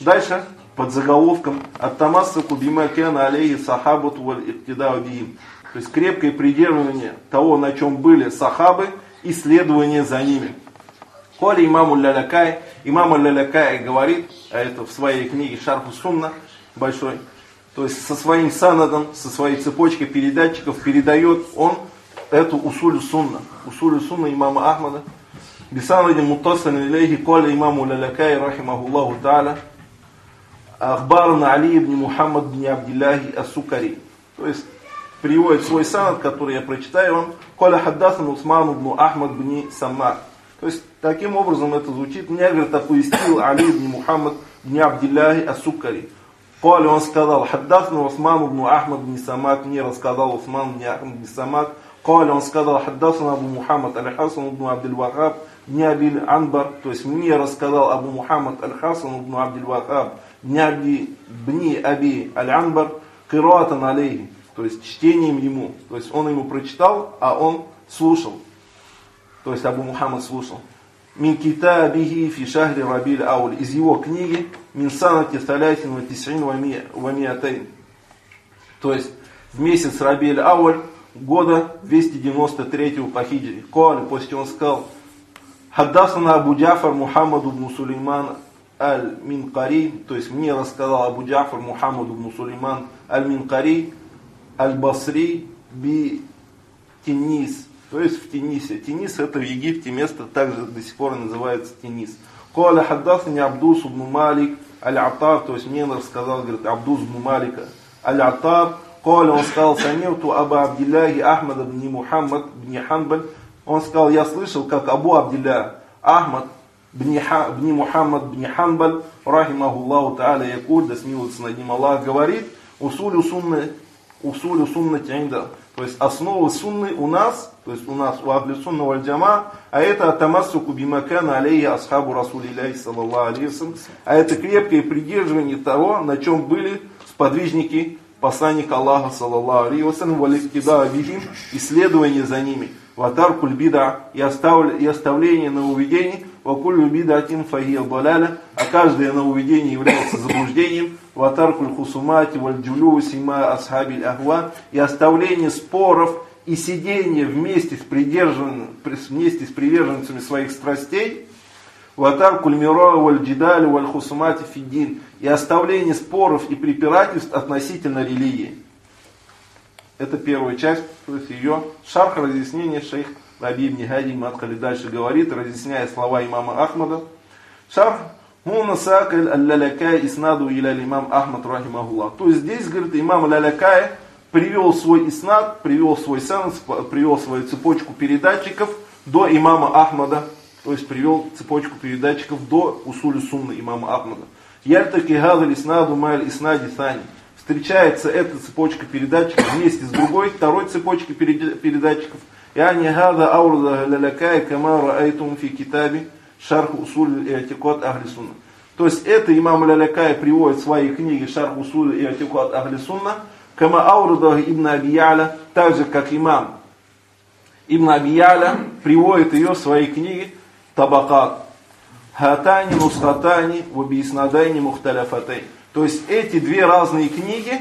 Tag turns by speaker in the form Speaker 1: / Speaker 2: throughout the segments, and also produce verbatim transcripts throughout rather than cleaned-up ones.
Speaker 1: Дальше, под заголовком «Ат-тамассаку бима кана алейхи сахабату валь иктидау бихим». То есть крепкое придерживание того, на чем были сахабы, и следование за ними. Коли имам аль-Лялякай, имам аль-Лялякай говорит, а это в своей книге Шарху Сунна большой, то есть со своим санадом, со своей цепочкой передатчиков передает он эту усулю сунна, усулю сунна имама Ахмада. Бисанади муттасан илейхи коли имаму аль-Лялякай, рахимахуллаху та'аля, ахбарна Али ибн Мухаммад бн Абдиллахи ас-Сукари. То есть приводит свой санад, который я прочитаю вам. Коля хаддасан Усман ибн Ахмад бн Саммак. То есть таким образом это звучит. Мне, говорит, оповестил Али ибн Мухаммад бн Абдиллахи ас-Сукари. Коля, он сказал, хаддасан Усман ибн Ахмад бн Саммак. Мне рассказал Усман бн Ахмад бн Саммак. Коля, он сказал, хаддасан Абу Мухаммад аль-Хасан ибн Абдул-Вахаб бн Абиль Анбар. То есть мне рассказал Абу Мухаммад аль-Хасан ибн Абдул-Вахаб бн Аби аль-Анбар кираатан алейхи. То есть чтением ему. То есть он ему прочитал, а он слушал. То есть Абу Мухаммад слушал. Мин китабихи фи шахри рабиль ауль. Из его книги мин санати салясин ва тис'ин ва миатайн. То есть в месяц Рабиль ауль года двести девяносто третьего по хиджре. Коли, после чего он сказал, хаддасана Абу Джафар Мухаммад ибн Сулейман аль-Минкари. То есть мне рассказал Абу Джафар Мухаммад ибн Сулейман аль-Минкари аль-Басри би Тинис. То есть в Тинисе. Тинис это в Египте место, также до сих пор называется Тинис. Коля хаддасани Абдус ибн Малик аль-Атар. То есть мне рассказал, говорит, Абдус ибн Малика аль-Атар. Коля, он сказал, санивту Аба Абдилляхи Ахмад ибн Мухаммад бн Ханбаль. Он сказал, я слышал, как Абу Абдилля Ахмад бн Мухаммад бн Ханбаль, рахимахуллаху та'аля, якуль, да смилуется над ним Аллах, говорит, усулю сунны, усулю сунны тянда. То есть основы сунны у нас, то есть у нас, у ахли сунна валь джама, а это атамассуку бимакана алейхи асхабу расулилляхи саллаллаху алейхи вассалям, а это крепкое придерживание того, на чем были сподвижники посланника Аллаха саллаллаху алейхи вассалям, валиктида бихим, исследование за ними, ватаркуль бида, и оставление нововведений, вакулю бидатин фахия балаля, а каждое нововведение является заблуждением, ватаркуль хусумати валь джулюси ма асхабиль ахва, и оставление споров и сидение вместе с придержанными, вместе с приверженцами своих страстей, ватаркуль мира валь джидалю валь хусумати фиддин, и оставление споров и препирательств относительно религии. Это первая часть, то есть ее шарх, разъяснение шейх Раби ибн Хади Мадхали дальше говорит, разъясняя слова имама Ахмада. Шарх хуна сакаль аль-Лялякай иснаду иля имам Ахмад рахимахуллах. То есть здесь, говорит, имам аль-Лялякай привел свой иснад, привел свой санад, привел свою цепочку передатчиков до имама Ахмада. То есть привел цепочку передатчиков до усули сунны имама Ахмада. Яльтаки гадаль иснаду маль иснади сани. Встречается эта цепочка передатчиков вместе с другой, второй цепочкой передатчиков. يعني هذا أورد للكاي كما رأيتم في كتاب شرح أصول اعتقاد أهل السنة. То есть это имам Лялякай приводит в своей книге Шарх Усуль и Атикад Ахли Сунна, кама аурда Ибн Аби Я'ля, так же как имам Ибн Аби Я'ля приводит ее в своей книге Табакат. Хатани нусхатани вабиснадайни мухталяфатай. То есть эти две разные книги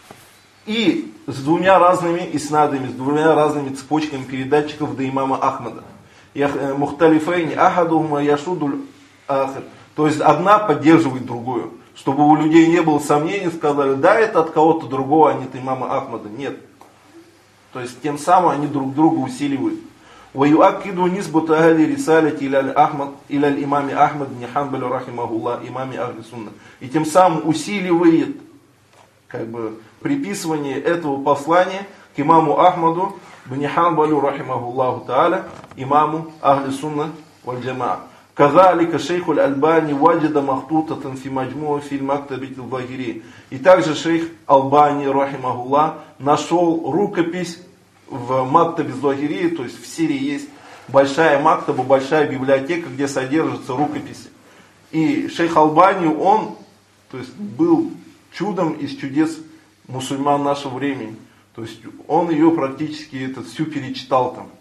Speaker 1: и с двумя разными иснадами, с двумя разными цепочками передатчиков до имама Ахмада. Мухталифайни ахадума яшудуль ахад. То есть одна поддерживает другую. Чтобы у людей не было сомнений, сказали, да, это от кого-то другого, а не от имама Ахмада. Нет. То есть тем самым они друг друга усиливают. ويؤكد نسبة أهل رسالة إلى الأحمد إلى الإمام أحمد بن حنبل رحمه الله إمام أهل السنة. И тем самым усиливает как бы приписывание этого послания к имаму Ахмаду бн Ханбалю рахимахуллаху та'аля, имаму Ахли Сунна валь Джамаа. Казалика шейху аль-Альбани ваджада махтутатан фи маджмуа фи мактабит аль-Захири. И также шейх Албани рахимахуллах нашел рукопись в Мактабе Захири, то есть в Сирии есть большая мактаба, большая библиотека, где содержатся рукописи. И шейх Албани, он то есть, был чудом из чудес мусульман нашего времени. То есть он ее практически этот, всю перечитал там.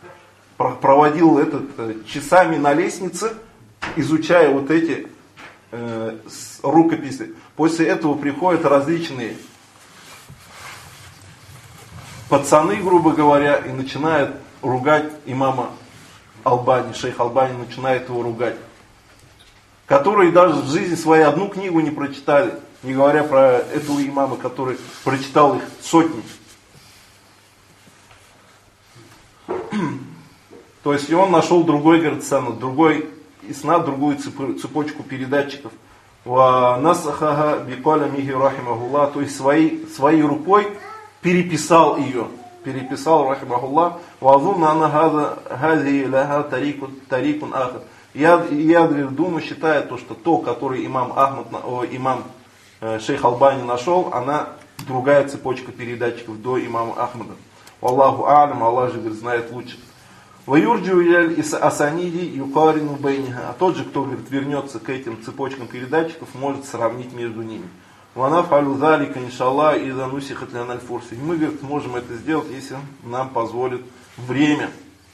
Speaker 1: Проводил этот, часами на лестнице, изучая вот эти э, рукописи. После этого приходят различные пацаны, грубо говоря, и начинают ругать имама Албани, шейх Албани начинает его ругать. Которые даже в жизни своей одну книгу не прочитали, не говоря про этого имама, который прочитал их сотни. То есть и он нашел другой, говорит, санад, другой иснад, другую цепочку передатчиков. Насахаха бикаля михи рахимахуллах, то есть своей, своей рукой переписал ее. Переписал рахимахуллах. Вазунна анна хази ляха тарикун ахад. Я, я думаю, считаю то, что то, который имам Ахмад, о, имам э, шейх Албани нашел, она другая цепочка передатчиков до имама Ахмада. Аллаху а'лам, Аллах же говорит, знает лучше. Ваюрджу иляль асаниди юкарину бейниха. А тот же, кто говорит, вернется к этим цепочкам передатчиков, может сравнить между ними. Вана фалю залика иншаллах и занусихат ляналь фурси. Мы, говорит, можем это сделать, если нам позволит время.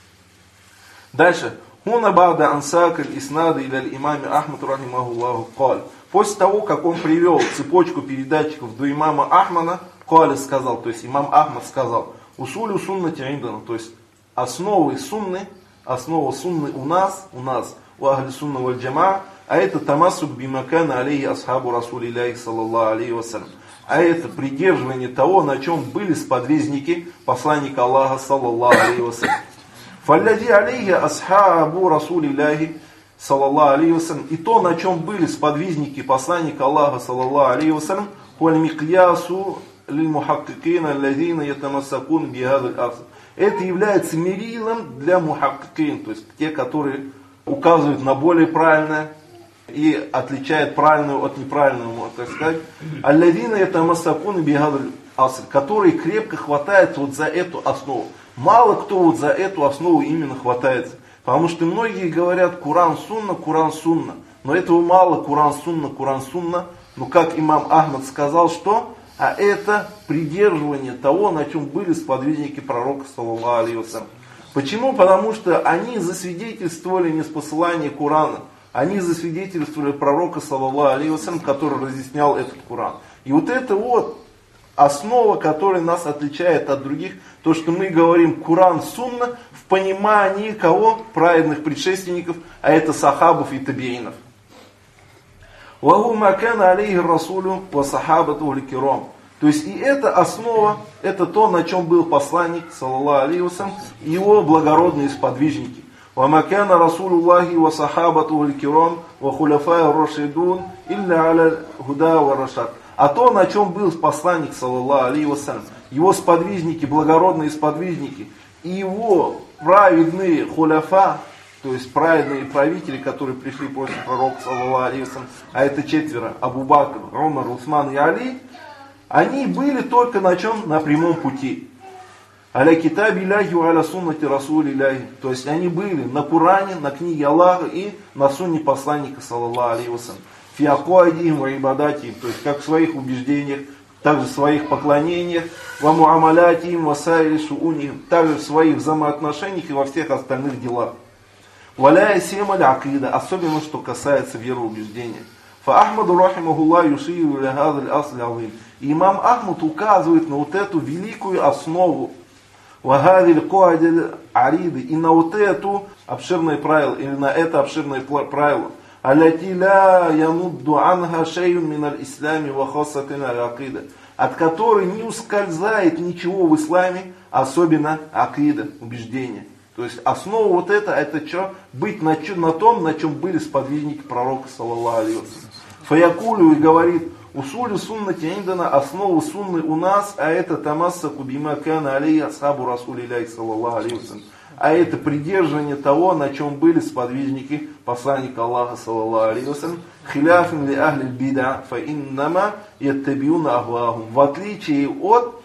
Speaker 1: Дальше. Хуна бада ансак аль-иснада иляль имаме Ахмад рахимахуллаху каль. После того, как он привел цепочку передатчиков до имама Ахмада, каль сказал, то есть имам Ахмад сказал, усулю суннати индана, то есть основы сунны, основа сунны у нас, у нас, у ахли сунна валь джамаа, а это тамассук бимакана алейхи асхабу расулилляхи саллаллаху алейхи вассалям. А это придерживание того, на чем были сподвижники посланника Аллаха саллаллаху алейхи вассалям. Фаллади алейхи асхабу расулилляхи саллаллаху алейхи вассалям. И то, на чем были сподвижники посланника Аллаха саллаллаху алейхи вассалям, хуаль микьясу лиль мухаккикина аллазина ятамассакун бихадаль аср. Это является мерилом для мухаккикин, то есть те, которые указывают на более правильное и отличают правильную от неправильного, так сказать. Аллазина ятамассакун бихадаль аср, которые крепко хватаются вот за эту основу. Мало кто вот за эту основу именно хватается. Потому что многие говорят Куран сунна, Куран сунна. Но этого мало, Куран сунна, Куран сунна. Но как имам Ахмад сказал, что? А это придерживание того, на чем были сподвижники пророка саллаллаху алейхи вассалям. Почему? Потому что они засвидетельствовали неспосылание Курана. Они засвидетельствовали пророка саллаллаху алейхи вассалям, который разъяснял этот Куран. И вот это вот основа, которая нас отличает от других, то, что мы говорим Куран сунна в понимании кого? Праведных предшественников, а это сахабов и табиинов. Ваху макана алейхи расулю ва сахабату ликирам. То есть и это основа, это то, на чем был посланник, саллаллаху алейхи вассалям, и его благородные сподвижники. Ва макана расулуллахи ва сахабату ликирам ва хуляфай рашидун илля аля худа ва рашад. А то, на чем был посланник, саллаллаху алейхи вассалям, его сподвижники, благородные сподвижники, и его праведные хуляфа, то есть праведные правители, которые пришли после пророка, саллаллаху алейхи вассалям, а это четверо, Абу Бакр, Умар, Усман и Али, они были только на чем? На прямом пути. Аля китаби ляхи ва аля суннати расули ляхи. То есть они были на Куране, на книге Аллаха и на сунне посланника, саллаллаху алейхи вассалям. Фи акуадихим ва ибадатихим, то есть как в своих убеждениях, также в своих поклонениях, ва муамалятихим ва сайри шуунихим, также в своих взаимоотношениях и во всех остальных делах. Валяя семаль акида, особенно что касается вероубеждения. Фа Ахмаду рахимахуллах юширу лихадаль асли азим. Имам Ахмад указывает на вот эту великую основу, вахадиль коадиль ариды, и на вот эту обширное правило, или на это обширное правило, аллати ла янудду анха шейун миналь ислами ва хассатин аль акида, от которой не ускользает ничего в исламе, особенно акида, убеждение. То есть основа вот это, это что? Быть на, на том, на чем были сподвижники пророка, саллаллаху алейхи вассалям. Фаякулю и говорит, усулю суннати индана, основу сунны у нас, а это тамассаку бима кана алейхи асхабу расулилляхи саллаллаху алейхи вассалям. А это придерживание того, на чем были сподвижники посланника Аллаха, саллаллаху алейхи вассалям. Хиляфин ли ахли бида, фа иннама яттабиуна ахвахум. В отличие от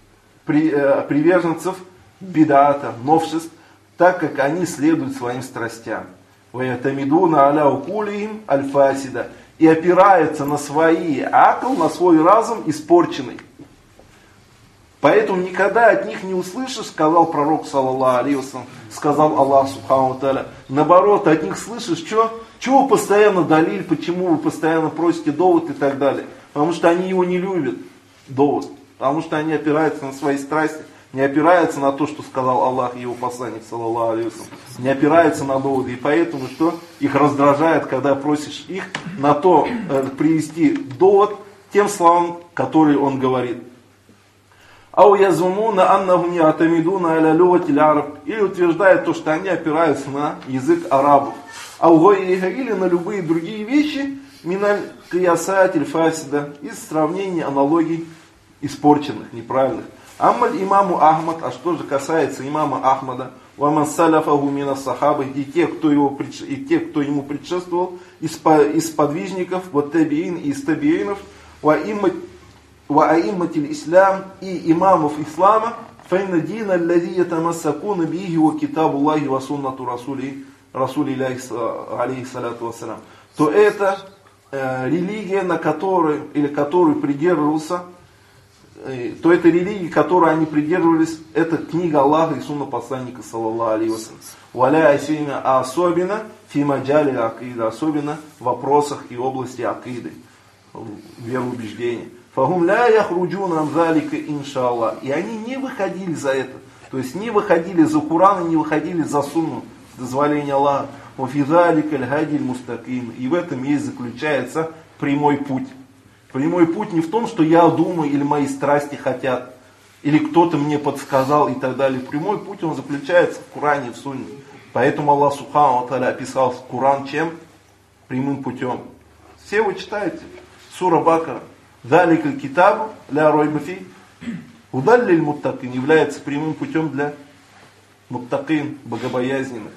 Speaker 1: приверженцев бидата, новшеств, так как они следуют своим страстям. Ваятамидуна аля укулихим аль-фасида. И опираются на свои акл, на свой разум испорченный. Поэтому никогда от них не услышишь, сказал пророк, саллаллаху алейхи вассалям, сказал Аллах субхану ва тааля. Наоборот, от них слышишь, что? Чего вы постоянно далиль, почему вы постоянно просите довод и так далее? Потому что они его не любят, довод. Потому что они опираются на свои страсти, не опираются на то, что сказал Аллах и его посланник, саллаллаху алейхи ва саллям, не опираются на доводы. И поэтому что? Их раздражает, когда просишь их на то э, привести довод тем словам, которые он говорит. Ау язумуна аннахум я'тамидуна аля люгатиль араб. Или утверждает то, что они опираются на язык арабов. Ау гайриха, или на любые другие вещи, миналь киясатиль фасида, из сравнений, аналогий испорченных, неправильных. Аммаль имаму Ахмад, а что же касается имама Ахмада, ваман саляфаху мина сахабы, и те, кто его, и те, кто ему предшествовал, из, из подвижников, вот табиин и из табиинов, ва аимматиль ислам, и имамов ислама, файна дина аллади ятамассакуна биhi ва китабу Аллахи ва суннату расули, расули алейхи салату вассалям, то это э, религия, на которой, или которой придерживался, то это религия, которой они придерживались, это книга Аллаха и сунна посланника, саллаллаху алейхи ва саллям. Валя асина, а особенно фи маджали акида, особенно в вопросах и области акиды, вероубеждения. Фахум ля яхруджуна амзалика иншаллах. И они не выходили за это. То есть не выходили за Куран, не выходили за сунну, дозволение Аллаха. Вафизалика аль-хадиль мустаким. И в этом есть заключается прямой путь. Прямой путь не в том, что я думаю, или мои страсти хотят, или кто-то мне подсказал и так далее. Прямой путь, он заключается в Коране и в Сунне. Поэтому Аллах Субхану ва Тааля описал Коран чем? Прямым путем. Все вы читаете. Сура Бакара. Залика китабу ля ройба фи. Удаль лиль муттакин является прямым путем для муттакин, богобоязненных.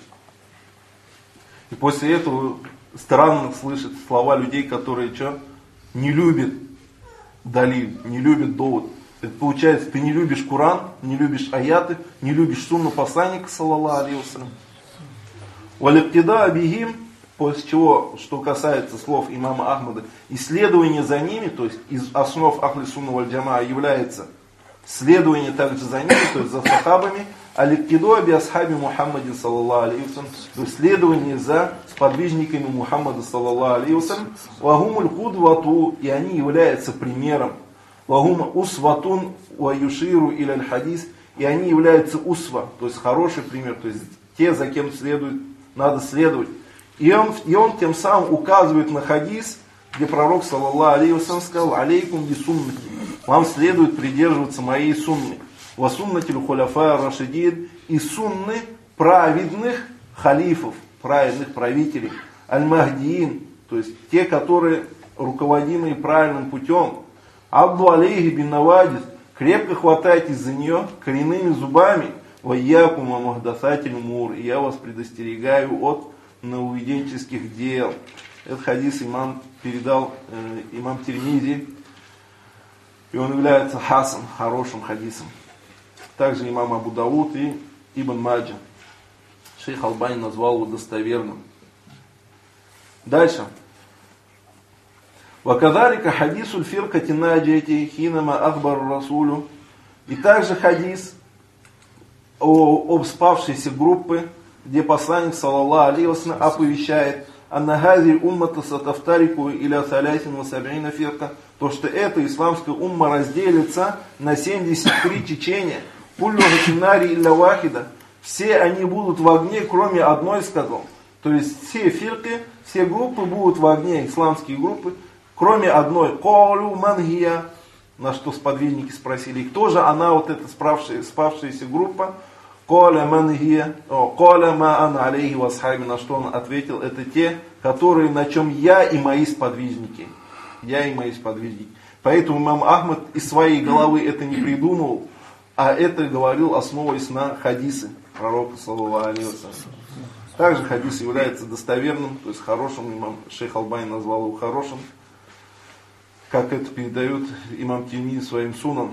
Speaker 1: И после этого странно слышать слова людей, которые что? Не любит далиль, не любит довод. Это получается, ты не любишь Коран, не любишь аяты, не любишь сунну посланника, саллаллаху алейхи ва саллям. Валиктида абихим, после чего, что касается слов имама Ахмада, исследование за ними, то есть из основ ахли сунна валь джамаа является следование также за ними, то есть за сахабами, аликтиду аби асхаби Мухаммадин, саллаллаху алейхи ва саллям, то есть следование за сподвижниками Мухаммада, саллаллаху алейхи ва саллям, вагумуль кудвату, и они являются примером, вагума усватун ва юширу иля аль-хадис, и они являются усва, то есть хороший пример, то есть те, за кем следует, надо следовать. И он, и он тем самым указывает на хадис, где пророк, саллаллаху алейхи ва саллям, сказал: алейкум би суннати, вам следует придерживаться моей сунны, ва суннатиль хуляфа рашидин, и сунны праведных халифов, праведных правителей, аль-махдиин, то есть те, которые руководимые правильным путем, абду алейхи бин навадис, крепко хватайтесь за нее коренными зубами, ва якум ва мухдасатиль умур, и я вас предостерегаю от нововведенческих дел. Этот хадис имам передал э, имам Тирмизи, и он является хасан, хорошим хадисом. Также имам Абу Дауд и Ибн Маджа. Шейх Албани назвал его достоверным. Дальше. Вакадарика хадисуль фиркати наджати хинама ахбар расулю. И также хадис о, об спавшейся группы, где посланник, саллаллаху алейхи ва саллям, оповещает: аннахазиль уммата сатафтарику иля салясин ва саб'ина фирка, то, что эта исламская умма разделится на семьдесят три течения. Куллю гатинари илля вахида, все они будут в огне, кроме одной, сказал. То есть все фирки, все группы будут в огне, исламские группы, кроме одной. Колю мангия, на что сподвижники спросили, кто же она, вот эта спавшая, спавшаяся группа. Коля мангия, коля ма ана алейхи ва асхаби, на что он ответил: это те, которые, на чем я и мои сподвижники. Я и мои сподвижники. Поэтому имам Ахмад из своей головы это не придумал, а это говорил, основываясь на хадисы пророка, саллаллаху алейхи ва саллям. Также хадис является достоверным, то есть хорошим. Имам Шейх Албани назвал его хорошим, как это передает имам Тирмизи своим сунам.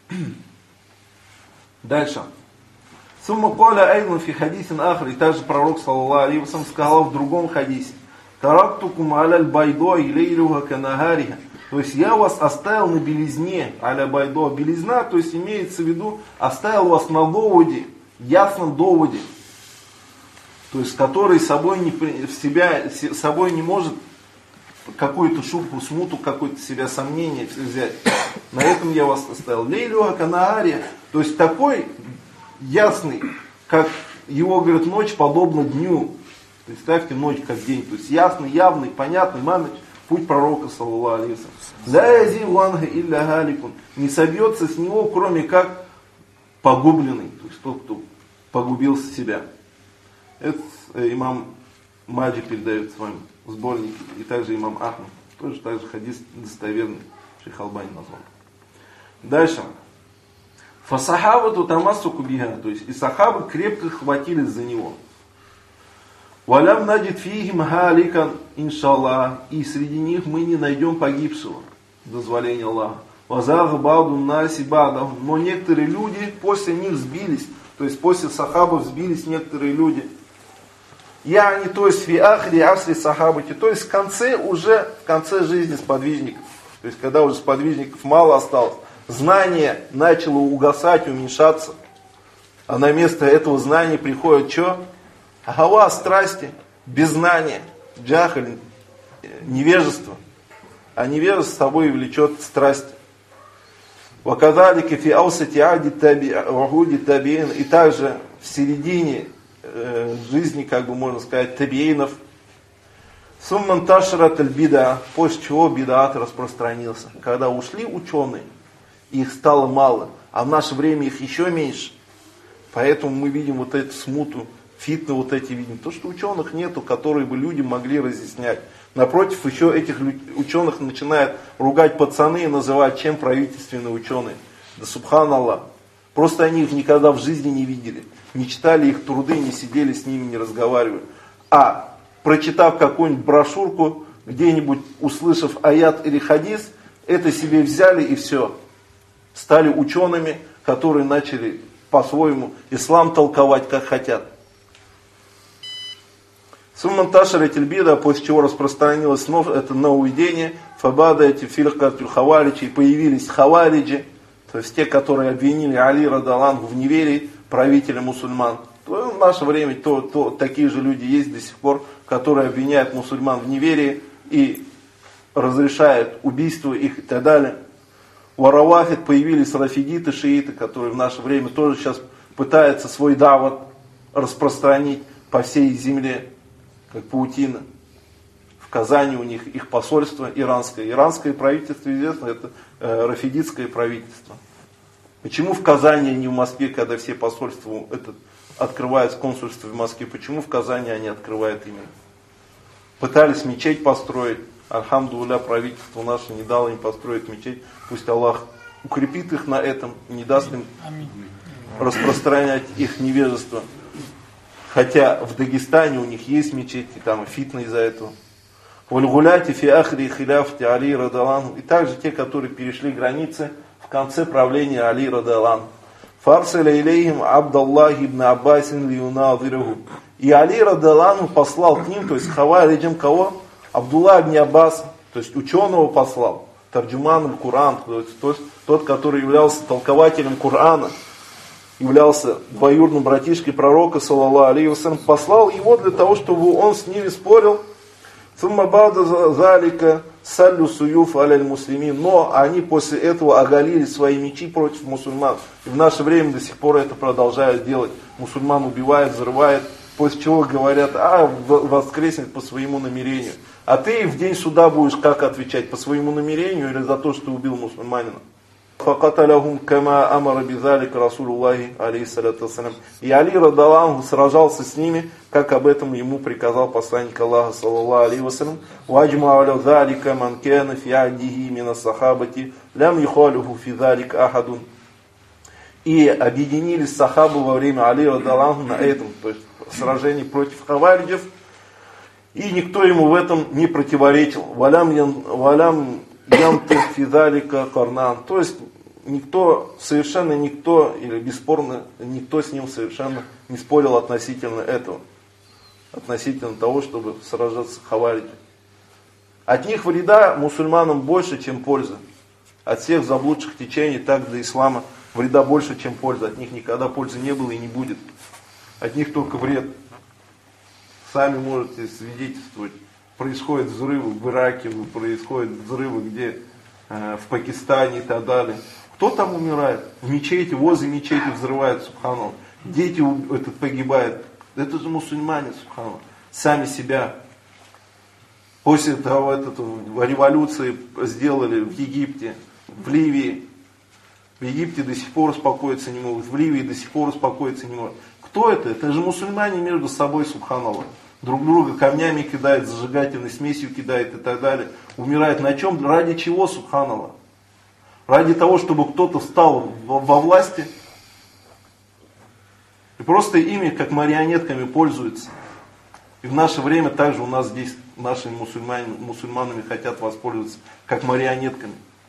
Speaker 1: Дальше. Сумма коля айдун фи хадисин ахр, и также пророк, саллаллаху алейхи ва саллям, сказал в другом хадисе: тарактукум аляль байдо и лейлюха канагариха. То есть я вас оставил на белизне, аля байдо, белизна, то есть имеется в виду, оставил вас на доводе, ясном доводе. то есть который собой не, в себя, с собой не может какую-то шубку, смуту, какое-то себя сомнение взять. На этом я вас оставил. Лейлю Аканаария, то есть такой ясный, как его, говорит, ночь подобна дню. Представьте, ночь как день. То есть ясный, явный, понятный, манныч, путь пророка, саллаллаху алейхи ва саллям. Не собьется с него, кроме как погубленный, то есть тот, кто погубил себя. Это имам Маджи передает в своем сборнике, и также имам Ахмад. Тоже также хадис достоверный, Шейх Албани назвал. Дальше. Фасахабату тамассуку биха, то есть и сахабы крепко хватились за него. Валям наджид фихим халикан иншаллах, и среди них мы не найдем погибшего, дозволение Аллаха. Вазага бауду наси бадах, но некоторые люди после них сбились, то есть после сахабов сбились некоторые люди. Я не, то есть фи ахри асли сахабати, то есть в конце уже, в конце жизни сподвижников, то есть когда уже сподвижников мало осталось, знание начало угасать, уменьшаться, а на место этого знания приходит что? Агава, страсти, беззнание, джахаль, невежество. А невежество с собой влечет страсть. Вакадалики фи аусати ади табиин, и также в середине э, жизни, как бы можно сказать, табиинов. Сумман ташрат аль-бида, после чего бидаат распространился. Когда ушли ученые, их стало мало, а в наше время их еще меньше. Поэтому мы видим вот эту смуту, фитны вот эти видим. То, что ученых нету, которые бы люди могли разъяснять. Напротив, еще этих ученых начинают ругать пацаны и называть чем правительственные ученые. Да субханаллах. Просто они их никогда в жизни не видели. Не читали их труды, не сидели с ними, не разговаривали. А прочитав какую-нибудь брошюрку, где-нибудь услышав аят или хадис, это себе взяли и все. Стали учеными, которые начали по-своему ислам толковать как хотят. Сумман ташара тельбида, после чего распространилось это нововведение, фабада эти фиркатуль хаваличи, и появились хавалиджи, то есть те, которые обвинили Али радаллаху в неверии, правителя мусульман. То в наше время то, то, такие же люди есть до сих пор, которые обвиняют мусульман в неверии и разрешают убийство их и так далее. У Аравафид появились рафидиты, шииты, которые в наше время тоже сейчас пытаются свой дават распространить по всей земле, как паутина. В Казани у них их посольство иранское. Иранское правительство, известно, это э, рафидитское правительство. Почему в Казани, а не в Москве, когда все посольства это, открывают консульство в Москве, почему в Казани они открывают именно? Пытались мечеть построить. Альхамдулилля, правительство наше не дало им построить мечеть. Пусть Аллах укрепит их на этом, не даст им распространять их невежество. Хотя в Дагестане у них есть мечеть, и там фитна из-за этого. Вальгуляти фи ахри хиляфти Али радаллаху. И также те, которые перешли границы в конце правления Али радаллаху. Фарсаля илейхим Абдаллах ибн Аббасин лиюнадируху. И Али радаллаху послал к ним, то есть хавариджам кого? Абдулла ибн Аббас, то есть ученого послал. Тарджуман аль-Куран, то есть тот, тот, который являлся толкователем Корана, являлся двоюродным братишкой пророка, саллаллаху алейхи ва саллям, послал его для того, чтобы он с ними спорил. Сумма ба'да залика саллю суюф аляль муслимин. Но они после этого оголили свои мечи против мусульман. И в наше время до сих пор это продолжают делать. Мусульман убивают, взрывают, после чего говорят, а воскреснет по своему намерению. А ты в день суда будешь как отвечать? По своему намерению или за то, что убил мусульманина? Факаталахум кама амара бизалик Расулуллахи алейхиссалату вассалям. И Али радаллаху сражался с ними, как об этом ему приказал посланник Аллаха саллаллаху алейхи вассалям. Ваджма аля залика ман кана фи аддихи мина сахабати лям юхалифу фи залик ахадун. И объединились сахабы во время Али радаллаху на этом, то есть сражении против хавариджев. И никто ему в этом не противоречил. Валям валям янты физалика карнан. То есть никто, совершенно никто, или бесспорно, никто с ним совершенно не спорил относительно этого. Относительно того, чтобы сражаться с хавариджами. От них вреда мусульманам больше, чем пользы. От всех заблудших течений, так до ислама, вреда больше, чем польза. От них никогда пользы не было и не будет. От них только вред. сами можете свидетельствовать. Происходят взрывы в Ираке, происходят взрывы где э, в Пакистане и так далее. Кто там умирает? В мечети, возле мечети взрывают, субханаллах. Дети этот, погибают. Это же мусульмане, субханаллах. Сами себя. После того, этот, революции сделали в Египте, в Ливии. В Египте до сих пор успокоиться не могут, в Ливии до сих пор успокоиться не могут. Кто это? Это же мусульмане между собой, субханаллах. Друг друга камнями кидают, зажигательной смесью кидают и так далее. Умирают на чем? Ради чего, субханаллах? Ради того, чтобы кто-то встал во, во власти и просто ими, как марионетками, пользуются. И в наше время также у нас здесь нашими мусульманами, мусульманами хотят воспользоваться, как марионетками.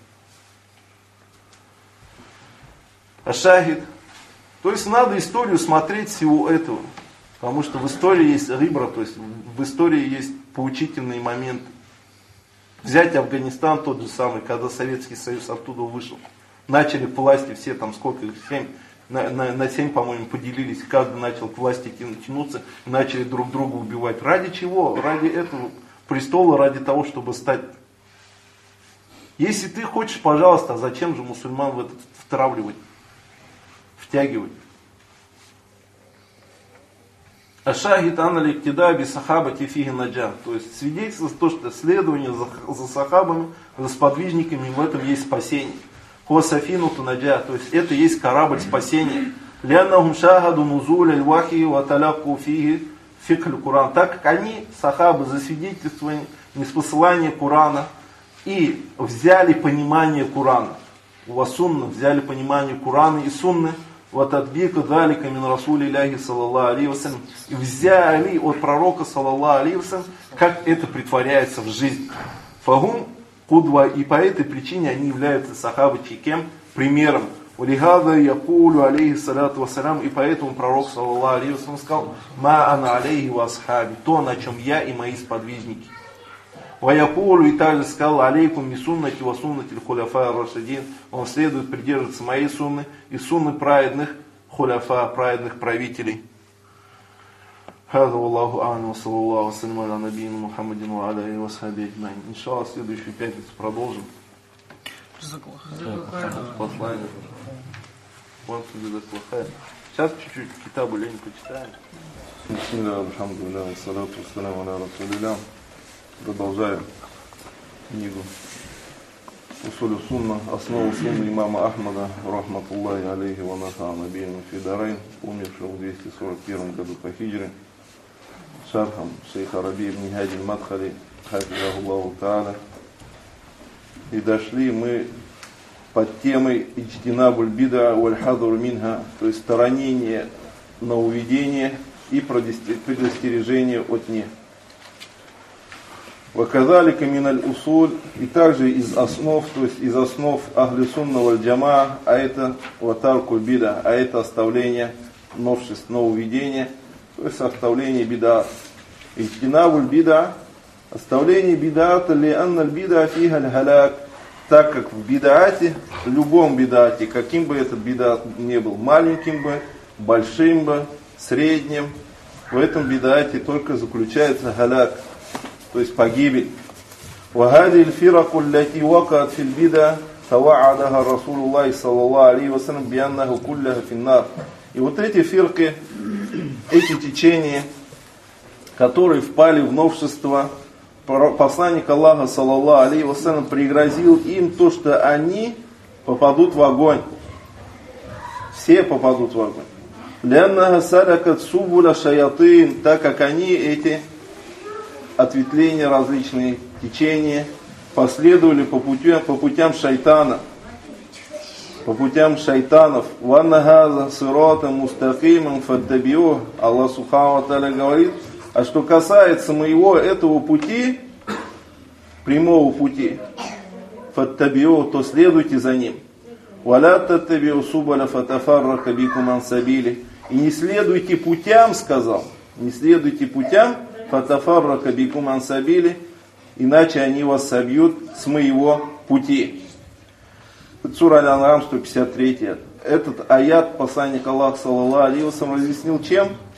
Speaker 1: Ашахид. То есть надо историю смотреть всего этого. Потому что в истории есть рибра, то есть в истории есть поучительные моменты. Взять Афганистан тот же самый, когда Советский Союз оттуда вышел. Начали к власти все там сколько, семь, на, на, на семь, по-моему, поделились. Каждый начал к власти тянуться, начали друг друга убивать. Ради чего? Ради этого престола, ради того, чтобы стать. Если ты хочешь, пожалуйста, а зачем же мусульман в это втравливать? Втягивать. Ашахид анали ктидаби сахабати фиги наджа. То есть свидетельство то, что следование за, за сахабами, за сподвижниками, в этом есть спасение. Хуасафину тунаджа. То есть это есть корабль спасения. Ляннахум шахаду нузуля львахи ваталяку фиги фиклю Куран. Так как они, сахабы, засвидетельствовали неспосылание Курана и взяли понимание Курана. У вас сунна, взяли понимание Курана и сунны. Вот отбику далика мин расули ляхи саллаллаху алейхи вассалям. И взяли от пророка саллаллаху алейхи вассалям, как это притворяется в жизнь. Фагум кудва, и по этой причине они являются сахабы кем? Примером. Улихада якулю алейхи салату вассалям, и поэтому пророк саллаллаху алейхи вассалям сказал: ма ана алейхи васхаби, то, на чем я и мои сподвижники. Ваякулю, и также сказал: алейкум мисуннати ва суннати хуляфа рашидин. Он следует придерживаться моей сунны и сунны праведных хуляфа, праведных правителей. Хаза Аллаху а'алам, саллаллаху ассаляму аля набийна Мухаммадин ва аля алейхи ва сахбихи аджмаин. Иншаллах, в следующую пятницу продолжим. Послание. Сейчас чуть-чуть китабу лень почитаем. Бисмилля, алхамдулилля, салату вассаляму аля расулилля. Продолжаем книгу Усулю Сунна, основу сунны имама Ахмада, рахматуллахи алейхи ва нафа набийна фидарайн, умершего в двести сорок первом году по хиджре, шархам шейха Раби ибн Хади аль-Мадхали, хафизахуллаху та'аля. И дошли мы под темой иджтинабуль бида валь хадур минха, то есть сторонение нововведения и предостережение от них. Ваказалика миналь усуль, и также из основ, то есть из основ ахли сунна валь джамаа, а это ватарку бида, а это оставление новшеств, нововведения, то есть оставление бида. Иджтинабуль бида, оставление бидата ли анналь бида фигаль халяк, так как в бидаате, в любом бидаате, каким бы этот бидат не был, маленьким бы, большим бы, средним, в этом бидаате только заключается халяк, то есть погибель. وهذه الفرق التي وقعت في البدع توعدها رسول الله صلى الله عليه وسلم بأنه كلها في النار. И вот эти фирки, эти течения, которые впали в новшество, посланник Аллаха саллаллаху алейхи вассалям пригрозил им то, что они попадут в огонь. Все попадут в огонь. لأنها سلكت سبل الشياطين, так как они эти ответвления, различные течения, последовали по путям, по путям шайтана, по путям шайтанов. وَأَنَّ هَذَا صِرَاطًا مُسْتَقِيمًا فَاتَّبِعُوهُ. Аллах Субхану ва Тааля говорит: а что касается моего этого пути, прямого пути, فَاتَّبِعُوهُ, то следуйте за ним. وَلَا تَتَّبِعُوا سُبُلَ فَتَفَرَّقَ بِكُمْ عَنْ سَبِيلِهِ. И не следуйте путям, сказал, не следуйте путям, фатафаррака бикум ан сабили, иначе они вас собьют с моего пути. Сура Аль-Ан'ам, сто пятьдесят три. Этот аят посланник Аллаха саллаллаху алейхи ва саллям разъяснил чем?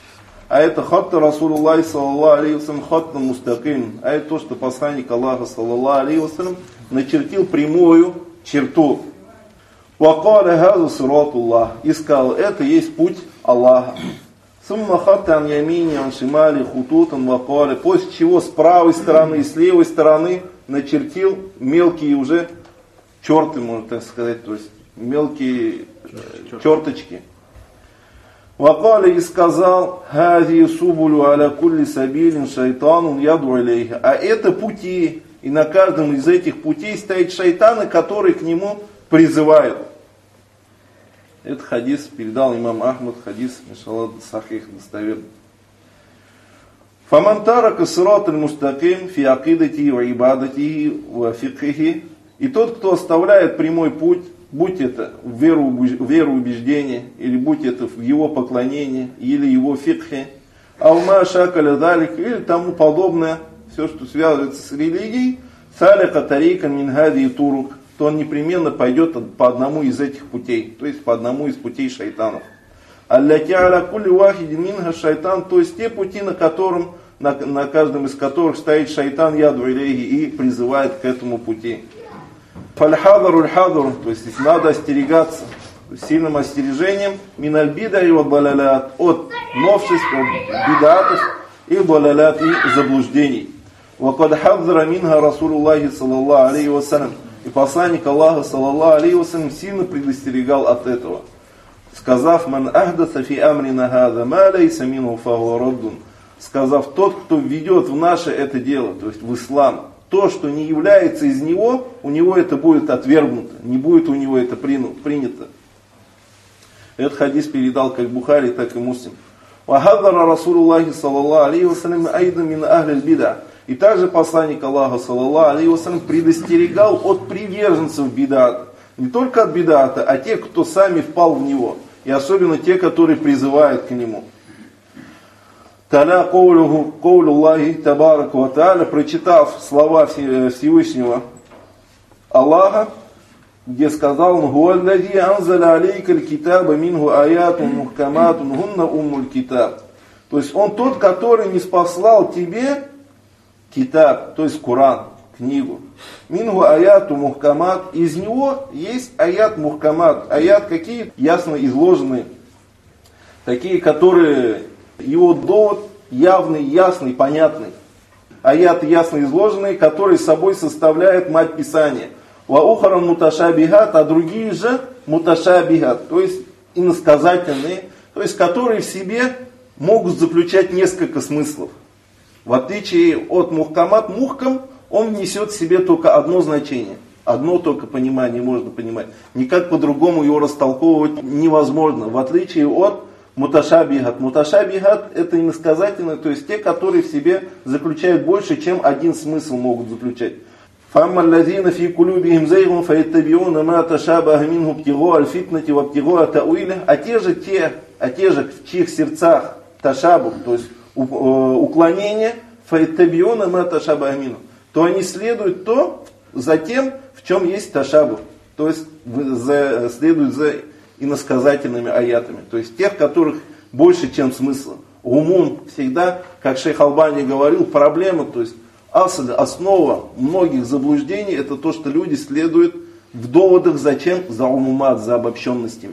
Speaker 1: А это хатта Расулуллахи саллаллаху алейхи вассалям хаттан мустаким. А это то, что посланник Аллаха саллаллаху алейхи вассалям начертил прямую черту. Вакаля хаза сиратуллах. И сказал, это есть путь Аллаха. Сумма хатта ан ямини ан шимали хутутан вакаля. После чего с правой стороны и с левой стороны начертил мелкие уже черты, можно так сказать, то есть мелкие черточки. Вакаля и сказал, хази субулю аля кулли сабилин шайтанун яду алейха. А это пути, и на каждом из этих путей стоят шайтаны, которые к нему призывают. Этот хадис передал имам Ахмад, хадис, иншаллах, сахих, достоверный. Фаман тарака сират аль-мустаким фи акидати ва ибадати ва фикхихи. И тот, кто оставляет прямой путь, будь это в веру, вероубеждение, или будь это в его поклонении, или его фикхе, аума шакаля далик, или тому подобное, все, что связывается с религией, салика тарикан мин хади турук, то он непременно пойдет по одному из этих путей, то есть по одному из путей шайтанов. Алляти аля кулли вахиди минха шайтан, то есть те пути, на, котором, на, на каждом из которых стоит шайтан яду илейхи и призывает к этому пути. Фальхадару аль-хадару, то есть здесь надо остерегаться сильным остережением миналь бида и балалят, от новшеств, от бидатов и балалят и заблуждений. Вакад хадзара минха Расулуллахи саллаллаху алейхи вассалям. И посланник Аллаха саллаллаху алейхи вассалям сильно предостерегал от этого, сказав: «Ман ахдаса фи амрина хаза ма лейса минху фахуа раддун», сказав: тот, кто введет в наше это дело, то есть в ислам, то, что не является из него, у него это будет отвергнуто, не будет у него это принято. Этот хадис передал как Бухари, так и Муслим. «Вахадара Расулуллахи саллаллаху алейхи вассалям айда мин ахлиль бида». И также посланник Аллаха саллаллаху алейхи вассалям предостерегал от приверженцев бидата. Не только от бидата, а тех, кто сами впал в него. И особенно те, которые призывают к нему. Таля коулюху коулюллахи табараку ва тааля, прочитав слова Всевышнего Аллаха, где сказал: «Гуаллади анзаля алейкаль китаба минху аятун мухкаматун гунна уммуль китаб». То есть он тот, который не спаслал тебе китаб, то есть Коран, книгу. Минху аяту мухкамат. Из него есть аят мухкамат. Аят какие? Ясно изложенные. Такие, которые его довод явный, ясный, понятный. Аяты ясно изложенные, которые собой составляют мать Писания. Ва ухарам муташабихат, а другие же муташабихат, то есть иносказательные, то есть которые в себе могут заключать несколько смыслов. В отличие от мухкамат, мухкам он несет в себе только одно значение. Одно только понимание можно понимать. Никак по-другому его растолковывать невозможно. В отличие от муташабихат. Муташабихат это иносказательные, то есть те, которые в себе заключают больше, чем один смысл могут заключать. فَأَمَّا الَّذِينَ فِي قُلُوبِهِمْ زَيْغٌ فَيَتَّبِعُونَ مَا تَشَابَهَ مِنْهُ ابْتِغَاءَ الْفِتْنَةِ وَابْتِغَاءَ تَأْوِيلِهِ. А те же те, а те же в чьих сердцах ташабух, то есть уклонение, файтабиона ма ташабахмину, то они следуют то за тем, в чем есть ташабух, то есть за, следуют за иносказательными аятами, то есть тех, которых больше, чем смысла. Умум всегда, как шейх Албани говорил, проблема, то есть асаль, основа многих заблуждений, это то, что люди следуют в доводах зачем? За умумат, за обобщенностями.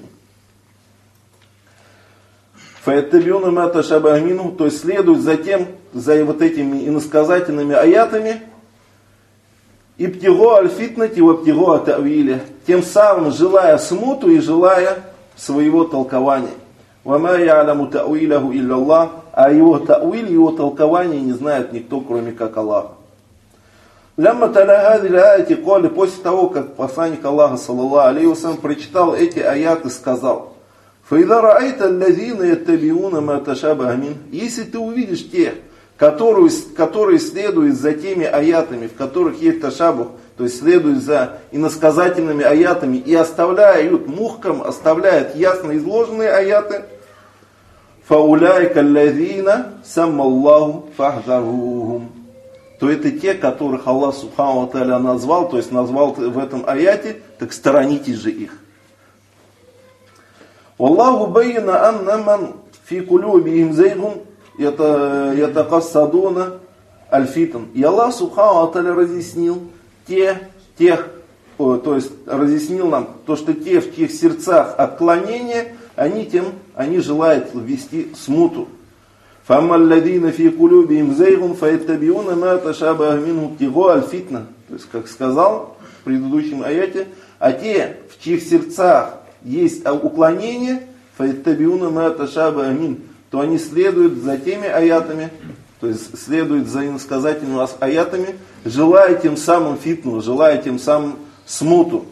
Speaker 1: Фаятабиуна мата шабахмину, то есть следует за тем, за вот этими иносказательными аятами, ибтиго аль-фитнати ва ибтиго ат-та'виля, тем самым желая смуту и желая своего толкования. Вама я'ламу та'виляху илля Аллах, а его та'виль, его толкование не знает никто, кроме как Аллах. Лямма таля хазиль аяти коли, после того, как посланник Аллаха саллаллаху алейхи вассалям прочитал эти аяты, сказал: «Фаида раайта аллазина яттабиуна ма ташабаха мин». Если ты увидишь тех, которые, которые следуют за теми аятами, в которых есть ташабух, то есть следуют за иносказательными аятами и оставляют мухкам, оставляют ясно изложенные аяты, фауляйка аллазина саммаллаху фахзарухум, то это те, которых Аллах субхану ва тааля назвал, то есть назвал в этом аяте, так сторонитесь же их. Аллаху байна анна ман фи кулюбихим зайгун ятакассадуна аль-фитн. И Аллах Субхану ва Тааля разъяснил те, тех, о, то есть разъяснил нам то, что те, в чьих сердцах отклонение, они тем, они желают ввести смуту. فَأَمَّا الَّذِينَ فِي قُلُوبِهِمْ زَيْغٌ فَيَتَّبِعُونَ مَا تَشَابَهَ مِنْهُ ابْتِغَاءَ الْفِتْنَةِ. То есть, как сказал в предыдущем аяте, а те, в чьих сердцах есть уклонение, فَيَتَّبِعُونَ مَا تَشَابَهَ مِنْهُ, то они следуют за теми аятами, то есть следуют за иносказательными аятами, желая тем самым фитну, желая тем самым смуту.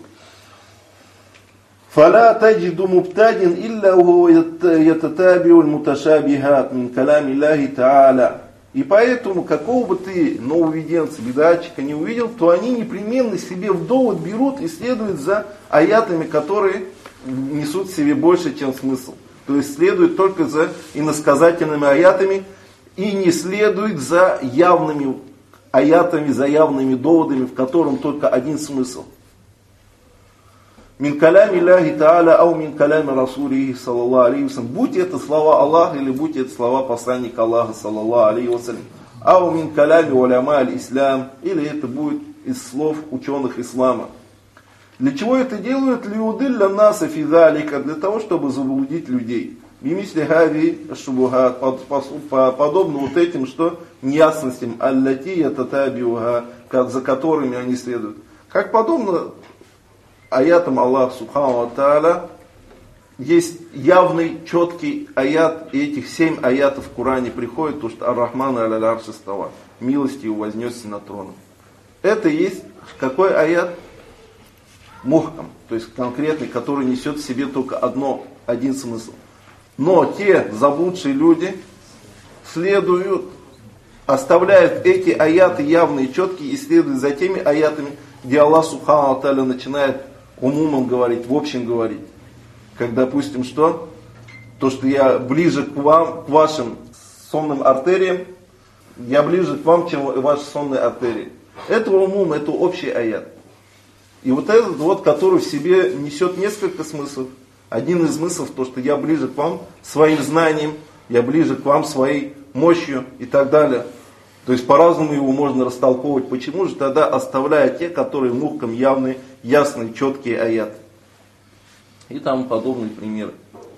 Speaker 1: فَلَا تَجِدُ مُبْتَدٍ إِلَّا هُوَ يَتَتَابِعُ الْمُتَشَابِهَاتِ مِنْ كَلَامِ اللَّهِ تَعَالَى. И поэтому, какого бы ты нововведенца, бедатчика не увидел, то они непременно себе в довод берут и следуют за аятами, которые несут в себе больше, чем смысл. То есть следуют только за иносказательными аятами и не следуют за явными аятами, за явными доводами, в котором только один смысл. Мин калями Аллахи Та'аля, ау мин калями Расулихи, саллаллаху алейхи вассалям. Будь это слова Аллаха, или будь это слова посланника Аллаха, саллаллаху алейхи вассалям. Ау мин калями уляма аль-ислам, или это будет из слов ученых ислама. Для чего это делают? Лиудилля наса фи залика, для того, чтобы заблудить людей. Бимисли хави шубухат, подобно вот этим, что неясностям, аллати ятатабиуха, за которыми они следуют. Как подобно аятам Аллаха Субхану ва Тааля, есть явный, четкий аят, и этих семь аятов в Коране приходит, то что Ар-Рахман аль арши става, милостью вознесся на троном. Это есть какой аят? Мухкам, то есть конкретный, который несет в себе только одно, один смысл. Но те заблудшие люди следуют, оставляют эти аяты явные, четкие, и следуют за теми аятами, где Аллах Субхану ва Тааля начинает умумом говорить, в общем говорить. Как, допустим, что? То, что я ближе к вам, к вашим сонным артериям, я ближе к вам, чем ваши сонные артерии. Это умум, это общий аят. И вот этот вот, который в себе несет несколько смыслов. Один из смыслов, то, что я ближе к вам своим знанием, я ближе к вам своей мощью и так далее. То есть по-разному его можно растолковывать. Почему же тогда оставляя те, которые мухкам явные, ясные, четкие аяты? И тому подобные примеры.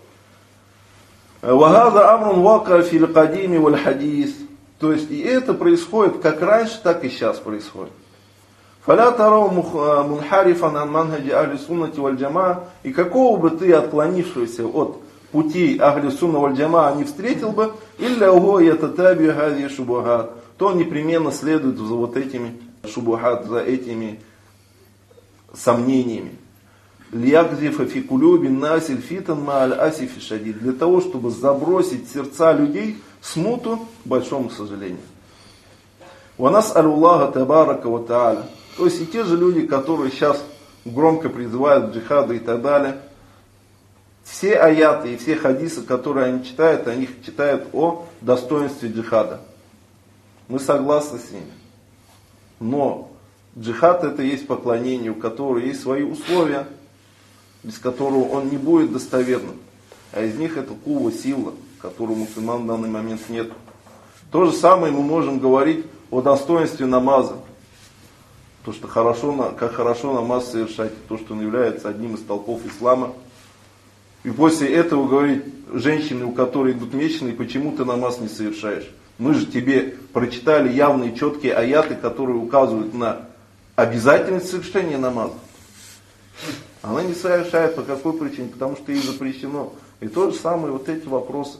Speaker 1: وَهَذَا أَمْرٌ وَاقَعَ فِي الْقَدِيمِ وَالْحَدِيثِ. То есть и это происходит как раньше, так и сейчас происходит. فَلَا تَرَوْا مُنْحَرِفًا عَنْ مَنْهَجِ أَهْلِ السُنَّةِ وَالْجَمَاعَةِ. И какого бы ты, отклонившегося от путей Ахли Сунна валь Джамаа, не встретил бы, إِلَّا هُوَ يَتَتَابِعُ هَذِهِ الشُّبُهَاتِ, то он непременно следует за вот этими шубухат, за этими сомнениями. لِيَقْذِفَ فِي قُلُوبِ النَّاسِ الْفِتَنَ مَعَ الْأَسِفِ الشَّدِيدِ. Для того, чтобы забросить в сердца людей смуту, к большому сожалению. وَنَسْأَلُ اللَّهَ تَبَارَكَ وَتَعَالَى. То есть и те же люди, которые сейчас громко призывают к джихаду и так далее, все аяты и все хадисы, которые они читают, они читают о достоинстве джихада. Мы согласны с ними. Но джихад это есть поклонение, у которого есть свои условия, без которого он не будет достоверным. А из них это кува, сила, которой у мусульман в данный момент нет. То же самое мы можем говорить о достоинстве намаза. То, что хорошо, как хорошо намаз совершать, то, что он является одним из столпов ислама. И после этого говорить женщине, у которой идут месячные, почему ты намаз не совершаешь? Мы же тебе прочитали явные четкие аяты, которые указывают на обязательность совершения намаза. Она не совершает по какой причине? Потому что ей запрещено. И то же самое вот эти вопросы.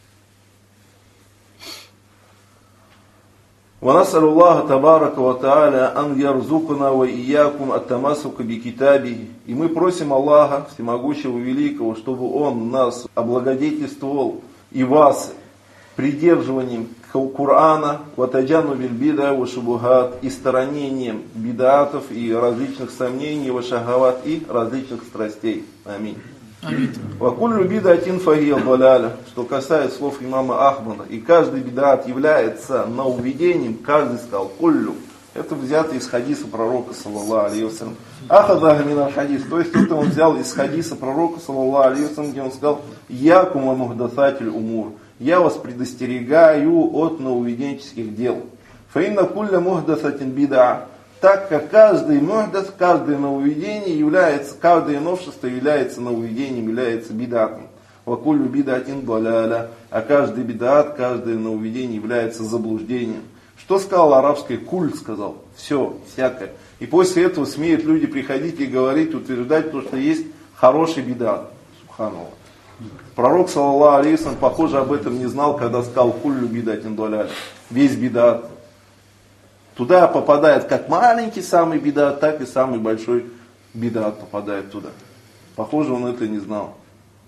Speaker 1: وَنَسْأَلُ اللَّهَ تَبَارَكَ وَتَعَالَى أَنْ يَرْزُقْنَا وَإِيَّاكُمْ التَّمَسُّكَ بِكِتَابِهِ. И мы просим Аллаха, Всемогущего Великого, чтобы Он нас облагодетельствовал и вас придерживанием Корана, وَتَجَنُّبِ الْبِدْعِ وَشُبُهَاتِ, и сторонением бидатов и различных сомнений, وَشَهَوَاتِ, и различных страстей. Аминь. وَكُلُّ بِدْعَةٍ فَهِيَ ضَلَالَةٌ. Что касается слов имама Ахмада, и каждый бидат является нововведением, каждый сказал куллю. Это взято из хадиса пророка, саллаллаху алейхи вассалям. Ахадах мин хадис, то есть это он взял из хадиса пророка, саллаллаху алейхи вассалям, где он сказал: «Якум ва мухдасатиль умур». я вас предостерегаю от нововведенческих дел. Фаинна кулля мухдасатин бида. Так как каждый мухдас, каждое нововведение является, каждое новшество является нововведением, является бидатом. Вакулю бидатин даляля. А каждый бидат, каждое нововведение является заблуждением. Что сказал арабский куль, сказал, все, всякое. И после этого смеют люди приходить и говорить, утверждать то, что есть хороший бидат. Субханаллах. Пророк, саллаллаху алейхи ва саллям, похоже, об этом не знал, когда сказал кулю бидатин даляля. Весь бидат. Туда попадает как маленький самый бидат, так и самый большой бидат попадает туда. Похоже, он это не знал.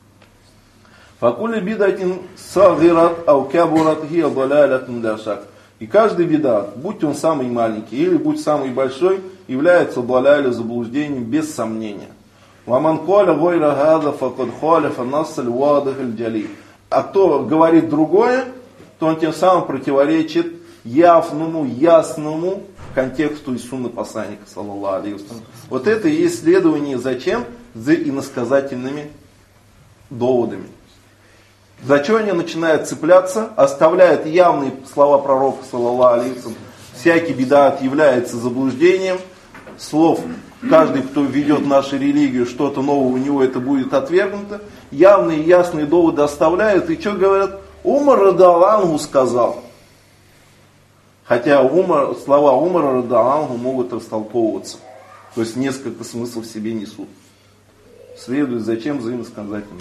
Speaker 1: Факули бидатин сагират ау кабурат хия далялятун ля шак. И каждый бидат, будь он самый маленький или будь самый большой, является далялю, заблуждением без сомнения. Ваман коля гойра гада факад халяфа нассаль вадахаль джали. А кто говорит другое, то он тем самым противоречит явному, ясному контексту и сунны посланника, саллаллаху алейхи ва саллям. Вот это и есть следование зачем? За иносказательными доводами. За что они начинают цепляться, оставляют явные слова пророка, саллаллаху алейхи ва саллям. Всякий бидат является заблуждением. Слов, каждый, кто введет в нашу религию что-то новое, у него это будет отвергнуто. Явные и ясные доводы оставляют. И что говорят? Умар радиаллаху сказал. Хотя Умар, слова Умара радиаллаху могут растолковываться. То есть несколько смыслов в себе несут. Следует зачем за иносказательными.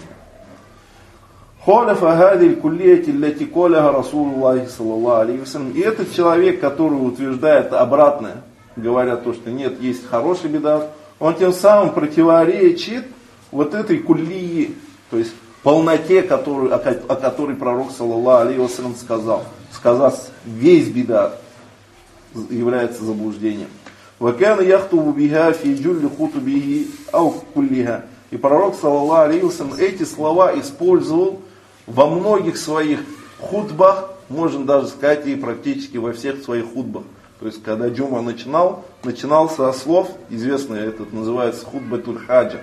Speaker 1: Халяфа гадиль куллияти лати коляха Расулуллахи саллаллаху алейхи ва саллям. И этот человек, который утверждает обратное, говоря то, что нет, есть хороший бидат, он тем самым противоречит вот этой куллии, то есть полноте, которую, о, о которой пророк, саллаллаху алейхи ва саллям, сказал. Сказав, весь бидат является заблуждением. Вакана яхтубу биха фи джулли хутубихи ау куллиха. И пророк, саллаллаху алейхи ва саллям, эти слова использовал во многих своих хутбах, можно даже сказать, и практически во всех своих хутбах. То есть, когда джума начинал, начинал со слов, известный этот называется хутбатуль хаджа.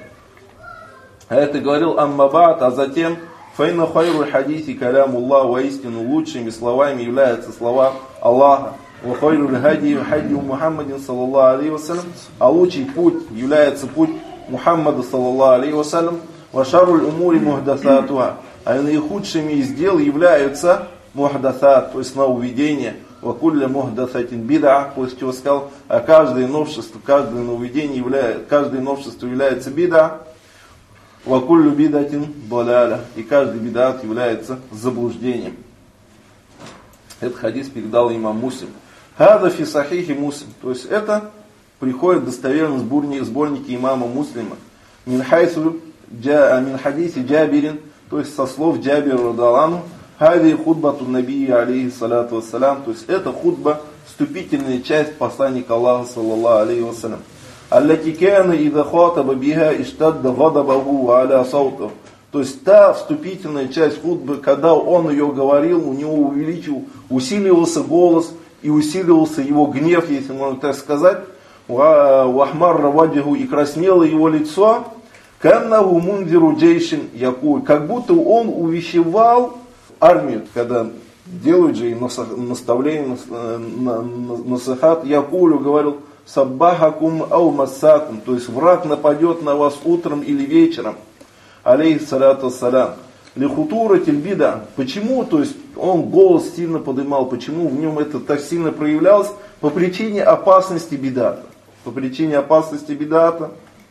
Speaker 1: А это говорил аммабат, а затем файна хайру хадиси калямуллах, воистину лучшими словами являются слова Аллаха. Ва хайру хади хади Мухаммадин саллаллаху алейхи ва саллям. А лучший путь является путь Мухаммада саллаллаху алейхи ва саллям. Ва шарруль умури мухдасатуха. А наихудшими из дел являются мухдасат, то есть нововведения. Вакулля мухдасатин бида, после чего сказал, а каждое новшество, каждое нововведение является, каждое новшество является бида. Вакуллю бидатин даляля. И каждый бидат является заблуждением. Этот хадис передал имам Муслим. Хада фи сахихи Муслим. То есть это приходит достоверно в сборнике имама Муслима. Мин хайсу мин хадиси Джабирин. То есть со слов Джабира радиаллаху. Хади худбату набии алейхи салату вассалям. То есть это худба, вступительная часть посланника Аллаха саллаллаху алейхи ва саллям. Аллати кана идha хатаба биха иштадда гадабаху аля саутах. То есть та вступительная часть худбы, когда он ее говорил, у него увеличил, усиливался голос и усиливался его гнев, если можно так сказать. Вахмарра ваджиху, и краснело его лицо. Каннаху мундиру джейшин якуль. Как будто он увещевал армию, когда делают же и наставление, насахат, якулю говорил, саббахакум ау массакум, то есть враг нападет на вас утром или вечером, алейхи салату вассалям, лихутура тельбида. Почему? То есть он голос сильно поднимал, почему в нем это так сильно проявлялось? По причине опасности бидата. По причине опасности бидата.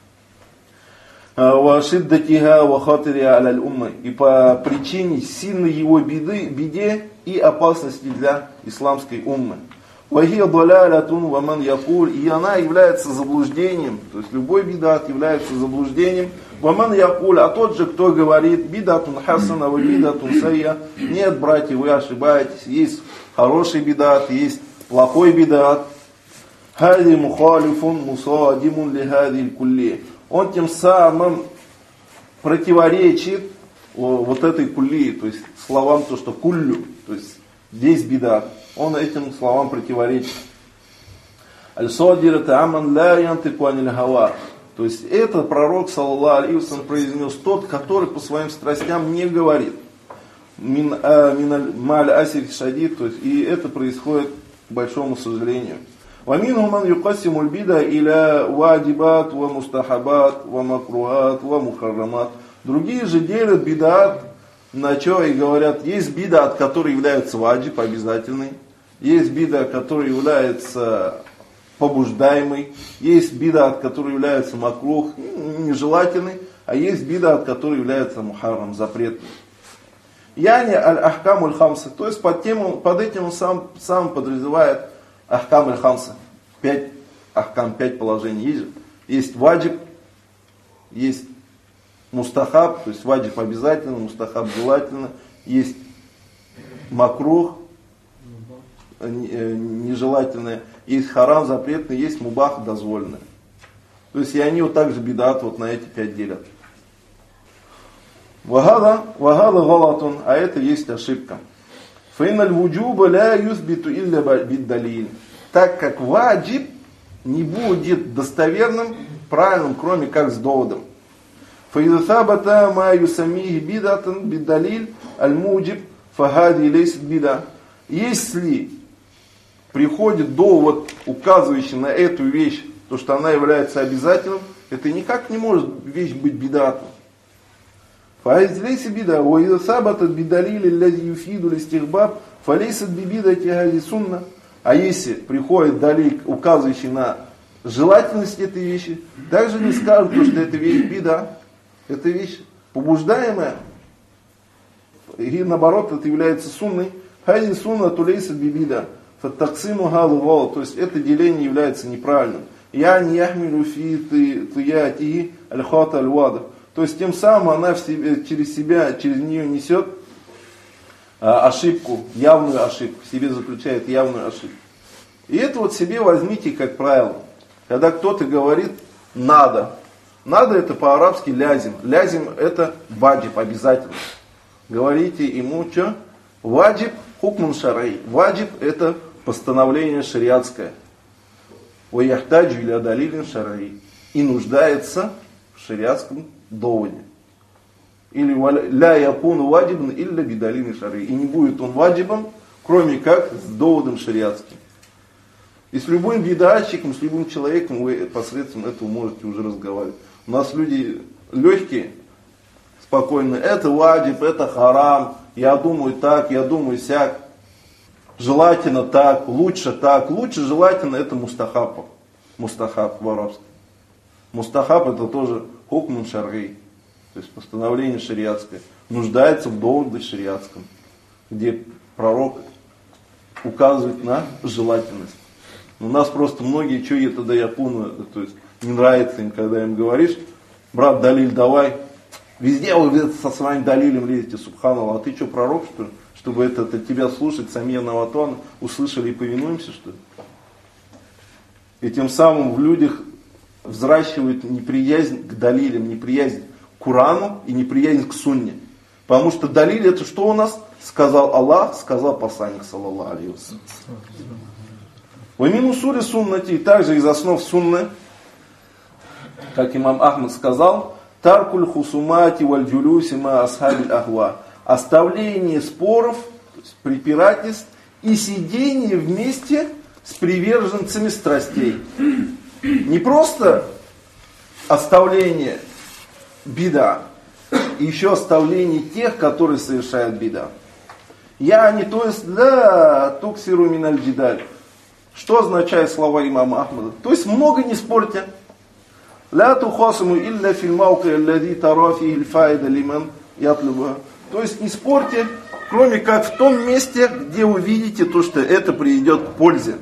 Speaker 1: Вашиддатиха вахатирия аляль умма. И по причине сильной его беды, беде и опасности для исламской уммы. Вахия далялятун ваман якуль. И она является заблуждением. То есть любой бидат является заблуждением. Ваман якуль. А тот же, кто говорит бидатун хасана ва бидатун сайя. Нет, братья, вы ошибаетесь. Есть хороший бидат, есть плохой бидат. Хади мухалифун мусадимун лихади кулли. Он тем самым противоречит вот этой кулли, то есть словам то, что куллю, то есть здесь бидат. Он этим словам противоречит. Аль-Садир та'аман ла янтику аниль хава. То есть это пророк, саллаллаху алейхи ва саллям, произнес тот, который по своим страстям не говорит. мин, а, мин маль асиф шадид, то есть, и это происходит к большому сожалению. ومنهم من يقسم البدع إلى واجبات ومستحبات ومكروهات ومحرمات. Другие же делят бидат на что и говорят, есть бидат, который является ваджиб, обязательный, есть бидат, который является побуждаемый, есть бидат, который является макрух, нежелательный, а есть бидат, который является мухаррам, запретным. Яни аль-ахкам аль-хамса, то есть под, тему, под этим он сам, сам подразумевает ахкам аль-хамса. Пять ахкам, пять положений есть. Есть ваджиб, есть мустахаб, то есть ваджиб обязательно, мустахаб желательно, есть макрух, нежелательное, есть харам запретный, есть мубах дозволенное. То есть и они вот так же бидат вот на эти пять делят. Вагада, вагада галатун, а это есть ошибка. Фейналь вуджуба ля юсбиту илля биддалиль. Так как ваджиб не будет достоверным, правильным, кроме как с доводом. Фаида сабата ма юсамихи бидатан биддалиль аль-муджиб фагади лейсит бида. Если приходит довод, указывающий на эту вещь, то, что она является обязательным, это никак не может вещь быть бидатом. Фагади лейсит бида. Ваида сабата биддалиль лязи юфиду листихбаб фалейсит бибидати хади сунна. А если приходит далиль, указывающий на желательность этой вещи, также не скажут, что это вещь бида, это вещь побуждаемая, и наоборот, это является сунной. Хади сунна тулейса бибида, фаттаксиму галу гала, то есть это деление является неправильным. Я не яхмилю фи туяти аль-хата аль-вада, то есть тем самым она в себе, через себя, через нее несет ошибку, явную ошибку, в себе заключает явную ошибку. И это вот себе возьмите как правило. Когда кто-то говорит надо, надо это по-арабски лязим. Лязим это ваджиб, обязательно. Говорите ему что? Ваджиб хукмун шарай. Ваджиб это постановление шариатское. Ваяхтаджу иля далилин шарай. И нуждается в шариатском доводе. Или ля якуну ваджибан илля бидалин шари. И не будет он ваджибом, кроме как с доводом шариатским. И с любым бидатчиком, с любым человеком вы посредством этого можете уже разговаривать. У нас люди легкие, спокойные. Это ваджиб, это харам. Я думаю так, я думаю сяк. Желательно так, лучше так. Лучше желательно это мустахаб. Мустахаб в арабском. Мустахаб это тоже хукмун шарри. То есть постановление шариатское, нуждается в доводе шариатском, где пророк указывает на желательность. У нас просто многие, что это да япону, то есть не нравится им, когда им говоришь, брат, далиль давай, везде вы со своим далилем лезете, субханаллах, а ты что, пророк, что ли? Чтобы это, это тебя слушать, самия Наватуана, услышали и повинуемся, что ли? И тем самым в людях взращивают неприязнь к далилям, неприязнь к Курану и неприязнь к сунне. Потому что далиль это что у нас? Сказал Аллах, сказал посланник, саллаллаху алейхи вассалям. Ва мин усули суннати, также из основ сунны, как имам Ахмад сказал, таркуль хусумати валь джулюси ма асхабиль ахва. Оставление споров, то есть препирательств и сидение вместе с приверженцами страстей. Не просто оставление бида, и еще оставление тех, которые совершают бида. Я не, то есть, да, туксиру миналь джидаль. Что означает слова имама Ахмада? То есть много не спорьте. Ля тухасиму илля фил мауки аллади тара фихи аль-фаида лиман ятлуба. То есть не спорьте, кроме как в том месте, где вы видите то, что это приведет к пользе.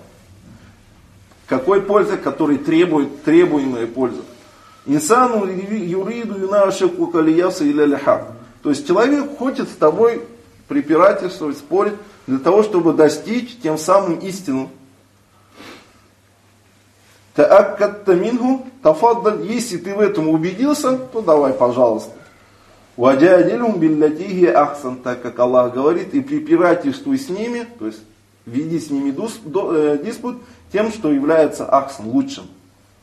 Speaker 1: Какой пользе? Которой требует требуемая польза. Инсану юриду юнашику калияса иля лихак. То есть человек хочет с тобой препирательствовать, спорить, для того, чтобы достичь тем самым истину. Тааккатта минху тафаддаль. Если ты в этом убедился, то давай, пожалуйста. Ваджадилум биллатихи ахсан, так как Аллах говорит, и препирательствуй с ними, то есть веди с ними диспут, тем, что является ахсан, лучшим.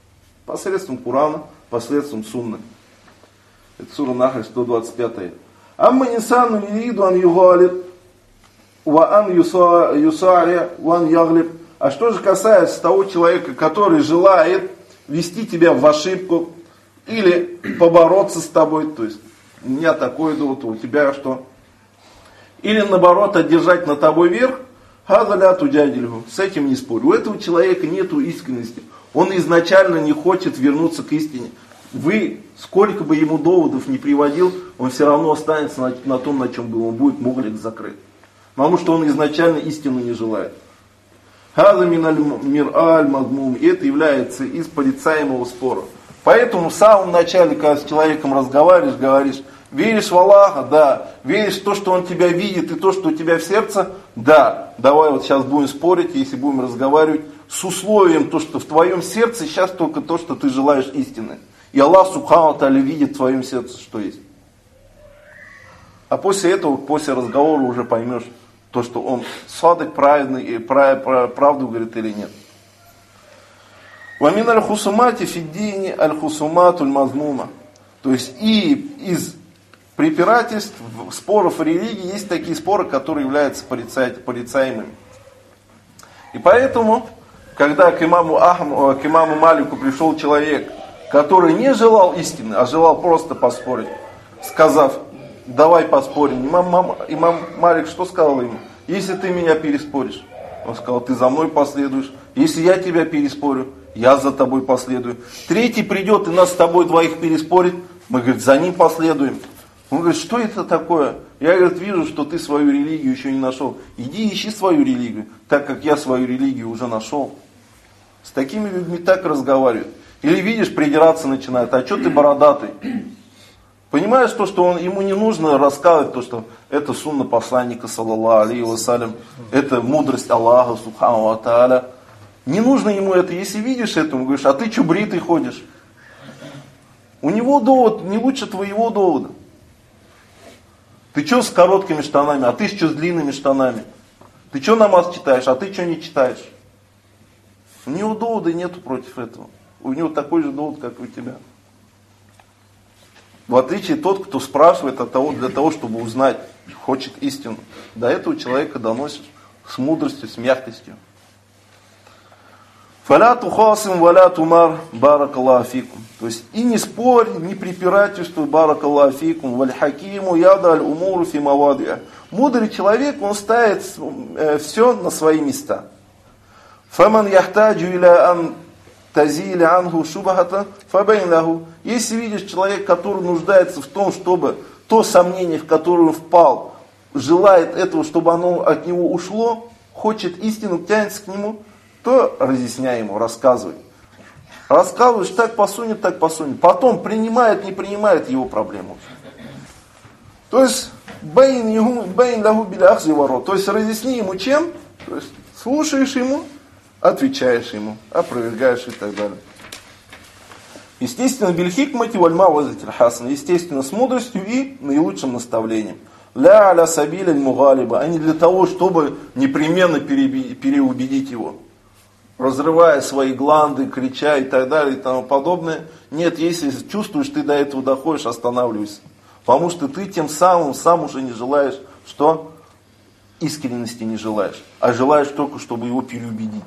Speaker 1: Посредством Курана, посредством сунны. Это сура Нахль, сто двадцать пятая. Амма инсану юриду ан югалиб, ва ан юсари, ва ан яглиб. А что же касается того человека, который желает вести тебя в ошибку или побороться с тобой, то есть у меня такой довод, у тебя что? Или наоборот одержать над тобой верх, с этим не спорь. У этого человека нет искренности. Он изначально не хочет вернуться к истине. Вы, сколько бы ему доводов не приводил, он все равно останется на, на том, на чем был. Он будет муглик закрыт. Потому что он изначально истину не желает. И это является из порицаемого спора. Поэтому в самом начале, когда с человеком разговариваешь, говоришь, веришь в Аллаха? Да. Веришь в то, что Он тебя видит, и то, что у тебя в сердце? Да. Давай вот сейчас будем спорить, если будем разговаривать, с условием, то, что в твоем сердце сейчас только то, что ты желаешь истины. И Аллах Субхану ва Тааля видит в твоем сердце, что есть. А после этого, после разговора уже поймешь, то, что он садык праведный, и прав, прав, правду говорит или нет. Вамин аль-хусумати фиддини аль-хусумату аль-мазмума. То есть и из препирательств, споров о религии есть такие споры, которые являются порицаемыми. И поэтому, когда к имаму, Ахму, к имаму Малику пришел человек, который не желал истины, а желал просто поспорить, сказав, давай поспорим. Имам, мам, имам Малик что сказал ему? Если ты меня переспоришь, он сказал, ты за мной последуешь. Если я тебя переспорю, я за тобой последую. Третий придет и нас с тобой двоих переспорит, мы, говорит, за ним последуем. Он говорит, что это такое? Я, говорит, вижу, что ты свою религию еще не нашел. Иди ищи свою религию, так как я свою религию уже нашел. С такими людьми так разговаривают. Или видишь, придираться начинает, а что ты бородатый? Понимаешь то, что он, ему не нужно рассказывать то, что это сунна посланника, саллаллаху алейхи вассалям, это мудрость Аллаха, субхану ва тааля. Не нужно ему это, если видишь это, он говоришь, а ты что бритый ходишь? У него довод не лучше твоего довода. Ты что с короткими штанами, а ты что с длинными штанами? Ты что намаз читаешь, а ты что не читаешь? У него довода нету против этого. У него такой же довод, как и у тебя. В отличие тот, кто спрашивает от того, для того, чтобы узнать, хочет истину. До этого человека доносишь с мудростью, с мягкостью. Фаля тухасим валя тумар баракаллаху фикум. То есть и не спорь, не препирательствуй баракаллаху фикум. Валь хакиму яда аль умуру фи мавадиа. Мудрый человек, он ставит э, все на свои места. Фаман яхтаджу иля ан тазили ангу шубахата фабайн лаху. Если видишь человек, который нуждается в том, чтобы то сомнение, в которое он впал, желает этого, чтобы оно от него ушло, хочет истину, тянется к нему, то разъясняй ему, рассказывай. Рассказываешь, так посунет, так посунет. Потом принимает, не принимает его проблему. То есть, байн лаху биля ахзи ворот. То есть, разъясни ему чем? То есть, слушаешь ему, отвечаешь ему, опровергаешь и так далее. Естественно, бильхикмати вальма вазатиль хасан. Естественно, с мудростью и наилучшим наставлением. Ля аля сабиля мугалиба. А не для того, чтобы непременно переубедить его. Разрывая свои гланды, крича и так далее и тому подобное. Нет, если чувствуешь, ты до этого доходишь, останавливайся. Потому что ты тем самым сам уже не желаешь, что? Искренности не желаешь. А желаешь только, чтобы его переубедить.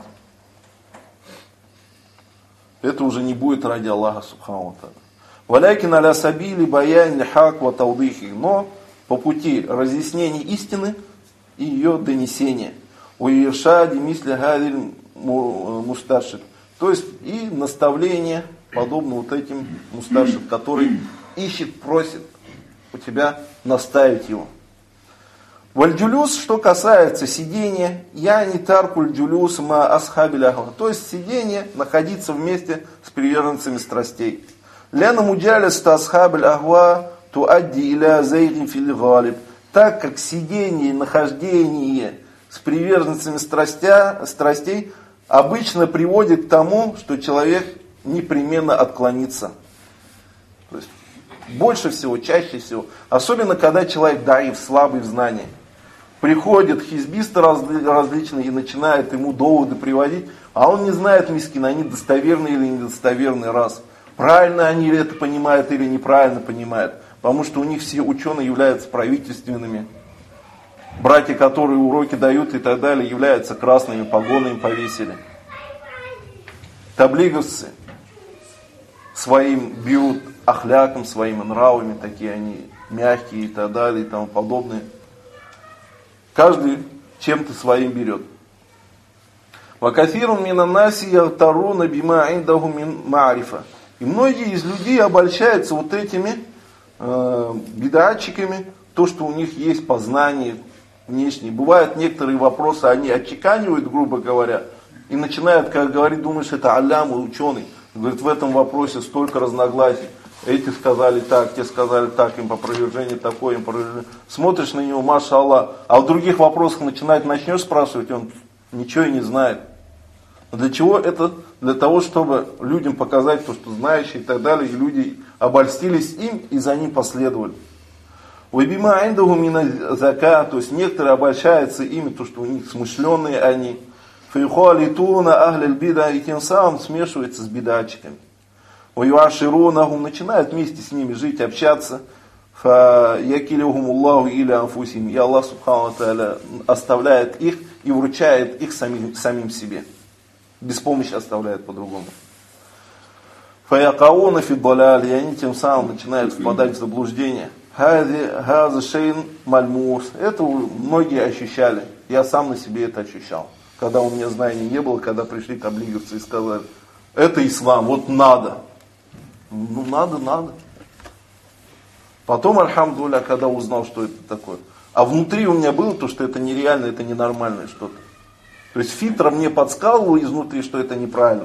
Speaker 1: Это уже не будет ради Аллаха субхану ва тааля. Валякин аля сабили баян хак ва таудихи. Но по пути разъяснения истины и ее донесения. Уиршади мисля гадиль мустаршид. То есть и наставление, подобно вот этим мустаршид, который ищет, просит у тебя наставить его. Вальджулюс, что касается сидения, я не таркуль джулюс ма асхабиль ахва. То есть сидение, находиться вместе с приверженцами страстей. Ляна муджалис та асхабиль ахва туадди иля зайгин фил галиб. Так как сидение, нахождение с приверженцами страстя, страстей обычно приводит к тому, что человек непременно отклонится. То есть больше всего, чаще всего, особенно когда человек даив, слабый в знании. Приходят хизбисты различные и начинают ему доводы приводить, а он не знает, мискин, они достоверные или недостоверные, раз. Правильно они это понимают или неправильно понимают. потому что у них все ученые являются правительственными. Братья, которые уроки дают и так далее, являются красными, погоны им повесили. Таблиговцы своим бьют ахляком, своими нравами, такие они мягкие и так далее и тому подобное. Каждый чем-то своим берет. وَكَثِيرٌ مِنَ النَّاسِ يَغْتَرُونَ بِمَا عِنْدَهُمْ مِنْ مَعْرِفَةٍ. И многие из людей обольщаются вот этими э, бидатчиками, то, что у них есть познание внешнее. Бывают некоторые вопросы, они отчеканивают, грубо говоря, и начинают, как говорит, думаешь, это алям, ученый. Говорит, в этом вопросе столько разногласий. Эти сказали так, те сказали так, им опровержение такое, им опровержение. Смотришь на него, маша Аллах, а в других вопросах начинает, начнешь спрашивать, он ничего и не знает. Для чего это? Для того, чтобы людям показать то, что знающие и так далее, и люди обольстились им и за ним последовали. Вабима индаху мина зака, то есть некоторые обольщаются ими, то, что у них смышленные они. Фейхуалитуна ахляль бида, и тем самым смешиваются с бидатчиками. Уюаширунахум, начинают вместе с ними жить, общаться. Фаякилюхум Аллаху или анфусим, и Аллах субхану тааля оставляет их и вручает их самим, самим себе. Без помощи оставляет по-другому. Фаякауна фиддаляли, и они тем самым начинают впадать в заблуждение. Хази шейн мальмус. Это многие ощущали. Я сам на себе это ощущал. Когда у меня знаний не было, когда пришли таблиговцы и сказали, это ислам, вот надо. Ну надо, надо. Потом, альхамдулилля, когда узнал, что это такое. А внутри у меня было то, что это нереально, это ненормальное что-то. То есть фильтр мне подсказывал изнутри, что это неправильно.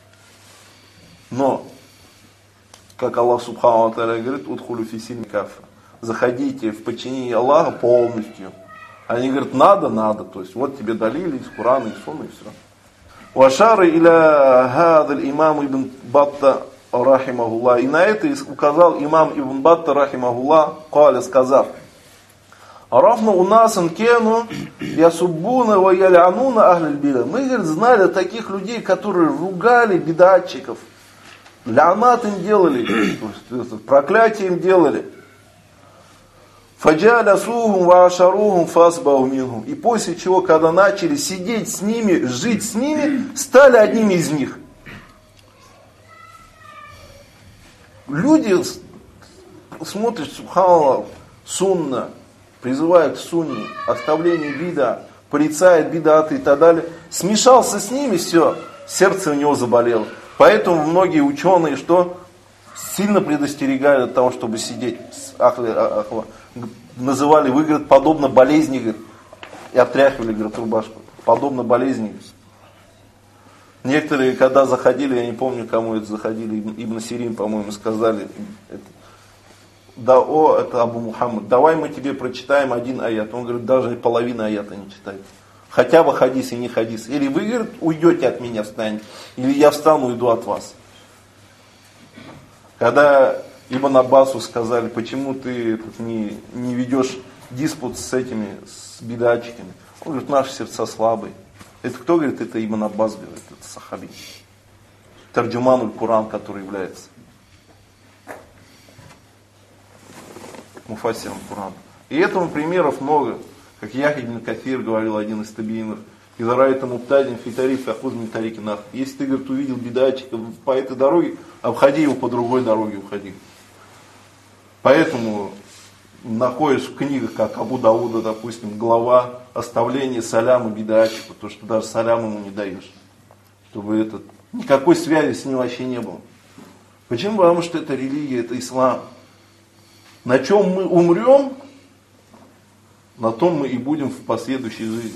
Speaker 1: Но, как Аллах субхану ва тааля говорит, удхулю фи сильми каффа. Заходите в подчинение Аллаха полностью. Они говорят, надо, надо. То есть вот тебе далили из Корана, из Сунны и все. Вашары иля хадаль имам ибн Батта рахимахуллах. И на это указал имам ибн Батта рахимахуллах, каля, сказав, Арафна у нас анкену ясуббуна ва ялянуна ахляль бида. Мы, говорит, знали таких людей, которые ругали бидатчиков. Лянат им делали, то есть проклятие им делали. Фаджаля сухум ва ашарухум фасбау минхум. И после чего, когда начали сидеть с ними, жить с ними, стали одними из них. Люди смотрят, субханаллах, сунна, призывает к сунне, оставлению бида, порицает бидаты и так далее. Смешался с ними, все, сердце у него заболело. Поэтому многие ученые, что сильно предостерегали от того, чтобы сидеть с ахли, ахла. Называли, вы, говорят, подобно болезни, говорят, и отряхивали, говорят, рубашку. Подобно болезни. Некоторые, когда заходили, я не помню, кому это заходили, Ибн Сирин, по-моему, сказали, это, да, о, это Абу Мухаммад, давай мы тебе прочитаем один аят. Он говорит, даже половина аята не читает. Хотя бы хадис и не хадис. Или вы, говорит, уйдете от меня, встанете, или я встану и уйду от вас. Когда Ибн Аббасу сказали, почему ты тут не, не ведешь диспут с этими, с бидатчиками. Он говорит, наши сердца слабые. Это кто говорит? Это Ибн Аббас говорит, это сахаби. Тарджумануль Куран, который является муфассиром Курана. И этому примеров много. Как Яхья ибн Кафир говорил, один из табиинов. Изарайта муптадин фитариф ахуз мин тарики нах. Если ты, говорит, увидел бидатчика по этой дороге, обходи его по другой дороге, уходи. Поэтому находишь в книгах, как Абу Дауда, допустим, глава оставления саляма бидатчику, то, что даже салям ему не даешь. Чтобы это, никакой связи с ним вообще не было. Почему? Потому что это религия, это ислам. На чем мы умрем, на том мы и будем в последующей жизни.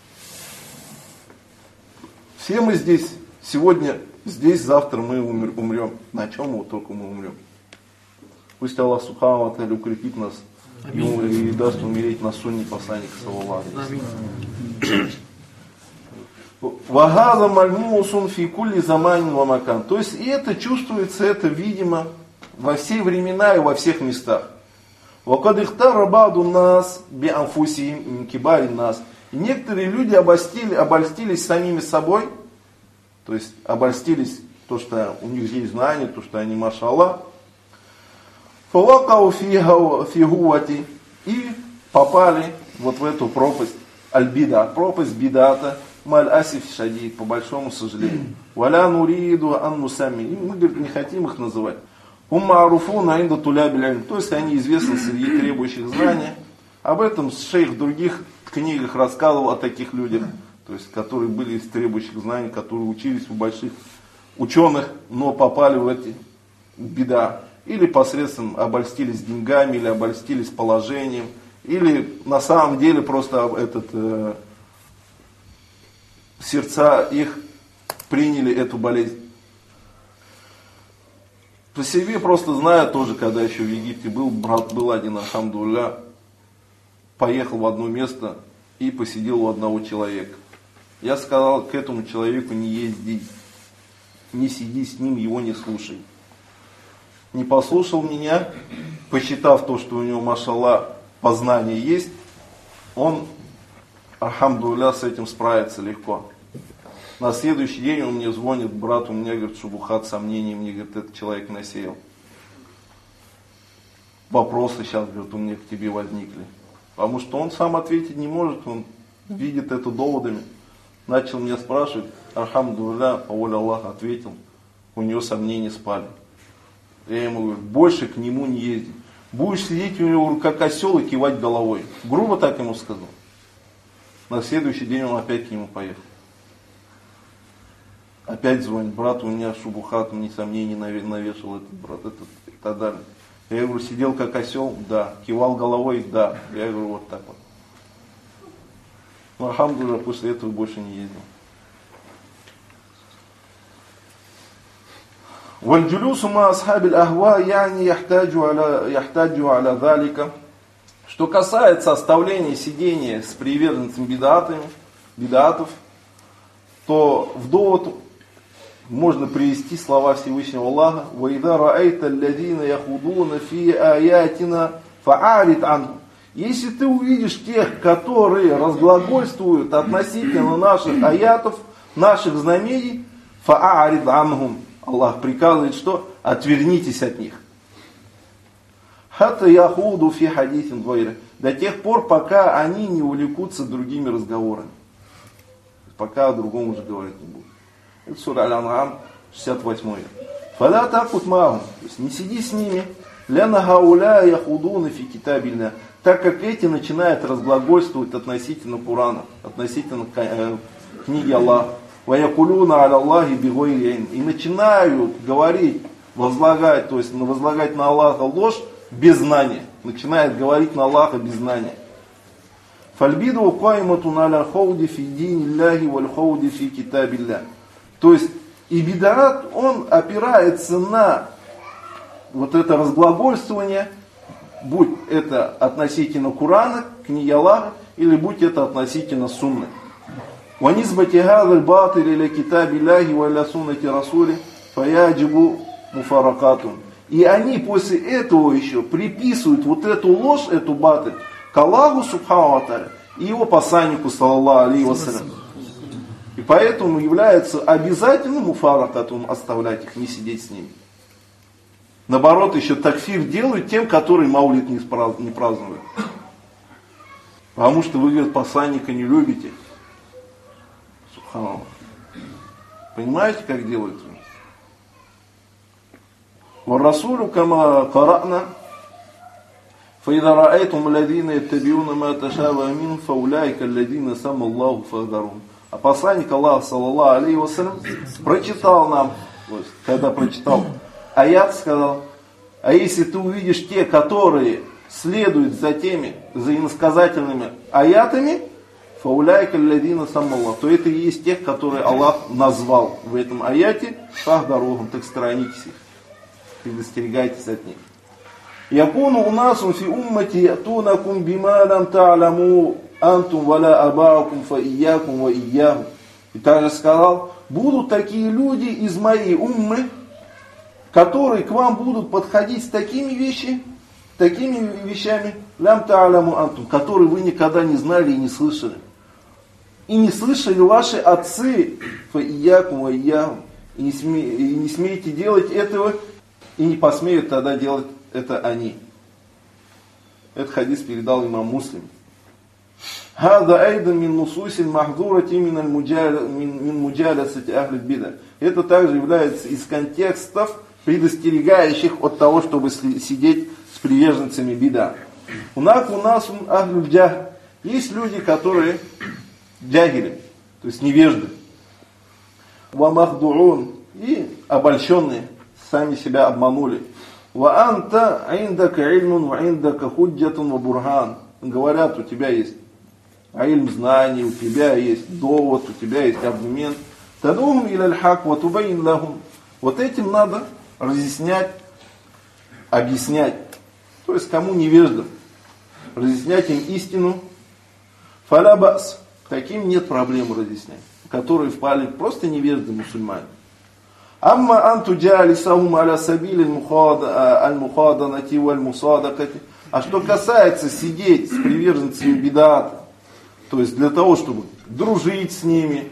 Speaker 1: Все мы здесь, сегодня здесь, завтра мы умрем. На чем мы только мы умрем. Пусть Аллах субхану ва тааля укрепит нас и, и даст умереть на сунне посланника саллаллаху алейхи ва саллям. Вагаза мальмусун фи кулли заманин ва макан. То есть и это чувствуется, это видимо во все времена и во всех местах. Вакад ихтара ба'ду нас би анфусихим мин кибари нас. И некоторые люди обольстили, обольстились самими собой, то есть обольстились то, что у них есть знания, то, что они машаллах. Фавакау фигуати. И попали вот в эту пропасть. Аль-бида. Пропасть бидата. Маль асиф шадид. По большому сожалению. Валя нуриду анну сами. Мы, говорит, не хотим их называть. Умма аруфуна инда туля. То есть они известны среди требующих знаний. Об этом шейх в других книгах рассказывал о таких людях, то есть, которые были из требующих знаний, которые учились у больших ученых, но попали в эти беда. Или посредством обольстились деньгами, или обольстились положением, или на самом деле просто этот, э, сердца их приняли эту болезнь. По себе просто знаю тоже, когда еще в Египте был, брат был один, альхамдулилля, поехал в одно место и посидел у одного человека. Я сказал к этому человеку: не езди, не сиди с ним, его не слушай. Не послушал меня, посчитав то, что у него, машалла, познание есть, он, альхамдулилля, с этим справится легко. На следующий день он мне звонит: брат, у меня, говорит, шубухат, сомнений, мне, говорит, этот человек насеял. Вопросы сейчас, говорит, у меня к тебе возникли. Потому что он сам ответить не может, он видит это доводами. Начал меня спрашивать, альхамдулилля, по воле Аллаха, ответил, у него сомнения спали. Я ему говорю: больше к нему не езди. Будешь сидеть у него как осел и кивать головой. Грубо так ему сказал. На следующий день он опять к нему поехал. Опять звонит: брат, у меня шубухат, мне сомнений навешал этот брат, этот и так далее. Я говорю: сидел как осел? Да. Кивал головой? Да. Я говорю: вот так вот. Но альхамдулилля, после этого больше не ездил. Вальджулюсу ма асхабиль ахва яни яхтаджу аля яхтаджу аля далика. Что касается оставления сидения с приверженцами бидатами, бидатов, то в довод можно привести слова Всевышнего Аллаха: «Ваида раайта алладина яхудуна фи аятина фаарид анхум». Если ты увидишь тех, которые разглагольствуют относительно наших аятов, наших знамений, фаарид анхум. Аллах приказывает, что? Отвернитесь от них. Хата яхуду фи хадисин двойра. До тех пор, пока они не увлекутся другими разговорами. Пока о другом уже говорить не будут. Это сура Аль-Ан'ам, шестьдесят восьмой. Фаля такут махум. То есть не сиди с ними. Ляна гауля яхудуна фи китабилля. Так как эти начинают разглагольствовать относительно Корана, относительно э, книги Аллаха. Ваякулюна аля Аллахи бигойри. И начинают говорить, возлагать, то есть возлагать на Аллаха ложь без знания. Начинает говорить на Аллаха без знания. Фальбиду кайматун аля хауди фи динилляхи валь хауди фи китабилля. То есть и бидаат, он опирается на вот это разглагольствование, будь это относительно Корана, книги Аллаха, или будь это относительно сунны. وَنِسْبَةِ هَذَا الْبَاطِلِ إِلَى كِتَابِ اللَّهِ وَإِلَى سُنَّةِ رَسُولِهِ فَيَجِبُ مُفَارَقَاتٌ. И они после этого еще приписывают вот эту ложь, эту батыль, к Аллаху Субхану ва Тааля и его посланнику, саллаллаху алейхи вассалям. И поэтому является обязательным муфаракатум оставлять их, не сидеть с ними. Наоборот, еще такфир делают тем, которые маулид не празднуют. Потому что вы, говорит, посланника не любите. Субханаллах. Понимаете, как делают? والرسول كما قرأنا فإذا رأيتم الذين يتبعون ما تشابه منه فأولئك الذين سمى الله فاحذرهم. А посланник Аллаха, саллаллаху алейхи вассалям, прочитал нам, то есть, когда прочитал аят, сказал: а если ты увидишь те, которые следуют за теми, за иносказательными аятами, фауляйка алладина самаллах, то это и есть тех, которые Аллах назвал в этом аяте, фахдорогом, так сторонитесь их, предостерегайтесь от них. Якуну у нас фи уммати ятунакум бима лам та'ламу антум валя абаакум фа иякум ва иягум. И также сказал: будут такие люди из моей уммы, которые к вам будут подходить с такими вещами, такими вещами, лям та'ламу антум, которые вы никогда не знали и не слышали. И не слышали ваши отцы, фа иякум ва иягум. И не смеете делать этого, и не посмеют тогда делать это они. Этот хадис передал имам Муслим. هذا أيضا من نصوص المحظورة من من مجالسة أهل البدع. Это также является из контекстов, предостерегающих от того, чтобы сидеть с приверженцами бида. У нас у нас ахлюль джах. Есть люди, которые джагили, то есть невежды. Ва махдуун, и обольщенные, сами себя обманули. Ва анта индака ильмун ва индака худжатун ва бурхан. Говорят, у тебя есть ильм знаний, у тебя есть довод, у тебя есть аргумент. Тадухум иля аль-хак ва тубайн лахум. Вот этим надо разъяснять, объяснять. То есть кому невеждам, разъяснять им истину. Фаля бас. Таким нет проблем разъяснять, которые впали просто невежды мусульмане. Амма анту джалисахум аля сабили аль-мухаданати валь-мусадакати. А что касается сидеть с приверженцами бидата, то есть для того, чтобы дружить с ними,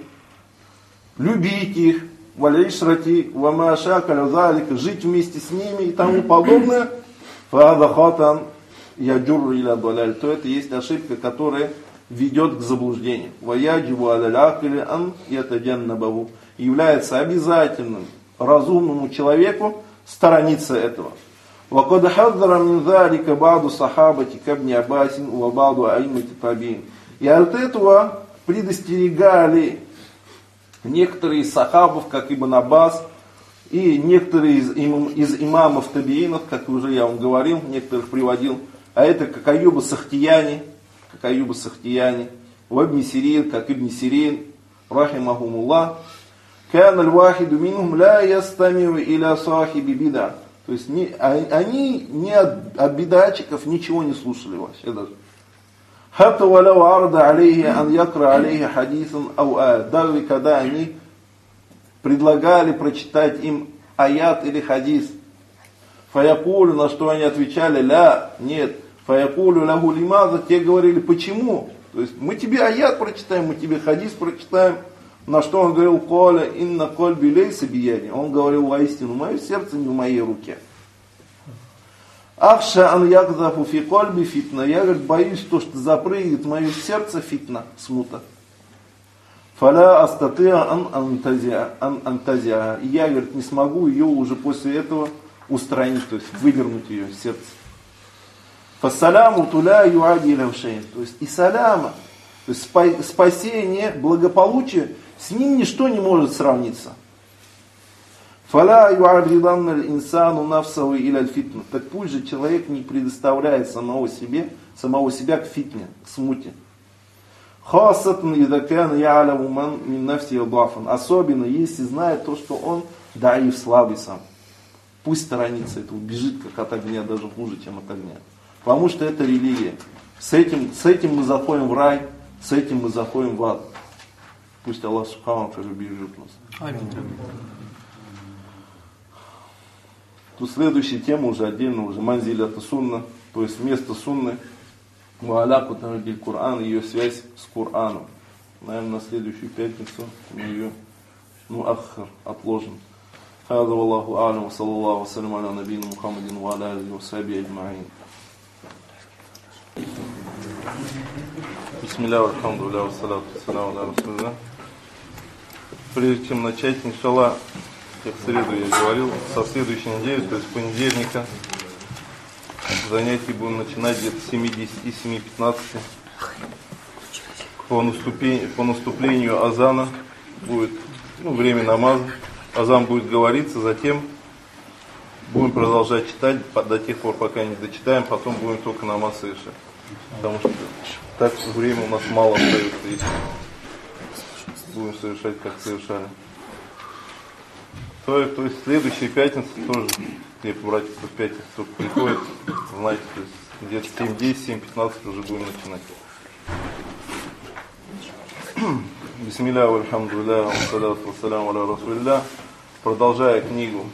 Speaker 1: любить их, валишрати, вамашакаля залика, жить вместе с ними и тому подобное, фадахатан яджур иля даляль, то это есть ошибка, которая ведет к заблуждению. Ваяджибу алялякили ан ятаджаннабаху. Является обязательным разумному человеку сторониться этого. وقد حذر من ذلك بعض الصحابة كابن عباس وبعض أئمة التابعين. И от этого предостерегали некоторые из сахабов, как Ибн Аббас, и некоторые из, им, из имамов табиинов, как уже я вам говорил, некоторых приводил, а это как Аюба Сахтияни, как Аюба Сахтияни, Ибн Сирин, как Ибн Сирин, рахимахумуллах, кан аль-вахиду минхум ла ястамиу иля сахиби бида. То есть не, они не от, от бидачиков ничего не слушали вообще даже. Хатта валяу арда алейхи ан якра алейхи хадисан ау аят. Даже когда они предлагали прочитать им аят или хадис. Фаякулю, на что они отвечали, ля, нет. Фаякулю лягу лимаза, те говорили, почему? То есть мы тебе аят прочитаем, мы тебе хадис прочитаем. На что он говорил, коля инна кольби лейса бияни. Он говорил воистину, мое сердце не в моей руке. Ахша ан ягзафу фи кольби фитна. Я, говорит, боюсь, то, что запрыгнет в мое сердце фитна, смута. Фаля астатыа ан антазиа. И я, говорит, не смогу ее уже после этого устранить, то есть вывернуть ее в сердце. Фассаляму туля юади лавшейн. То есть и саляма, то есть спасение, благополучие, с ним ничто не может сравниться. Фаля юарриданна инсану нафсаву иля фитна. Так пусть же человек не предоставляет самого себе, самого себя к фитне, к смуте. Хасатан идакан я'аляму ман мин нафси дафан. Особенно если знает то, что он даиф, слабый сам. Пусть сторонится этого, бежит как от огня, даже хуже, чем от огня. Потому что это религия. С этим, с этим мы заходим в рай, с этим мы заходим в ад. Пусть Аллах Субхану ва Тааля бережет нас. Тут следующая тема уже отдельно, уже манзиль это сунна, то есть место сунны, ва'аляку тарбиль Кур'ан, ее связь с Кур'аном. Наверное, на следующую пятницу мы ее, ну, аххар, отложим. هذا والله أعلم وصلى الله وسلم على نبينا محمد وعلى آله وصحبه أجمعين. Бисмилля, альхамдулилля, вассалату вассаляму аля расулилля. Прежде чем начать, иншаллах, как в среду я говорил, со следующей недели, то есть понедельника, занятия будем начинать где-то с семи десяти, семи пятнадцати. По наступлению, по наступлению азана будет, ну, время намаза. Азан будет говориться, затем будем продолжать читать до тех пор, пока не дочитаем, потом будем только намаз совершать. Потому что так время у нас мало остается, если будем совершать, как совершали. То, то есть следующая пятница тоже, те братья, кто в пятницу только приходит, знаете, то есть где-то семь десять, семь пятнадцать уже будем начинать. Бисмилля, альхамдулилля, вассалату вассаляму аля расулилля. Продолжая книгу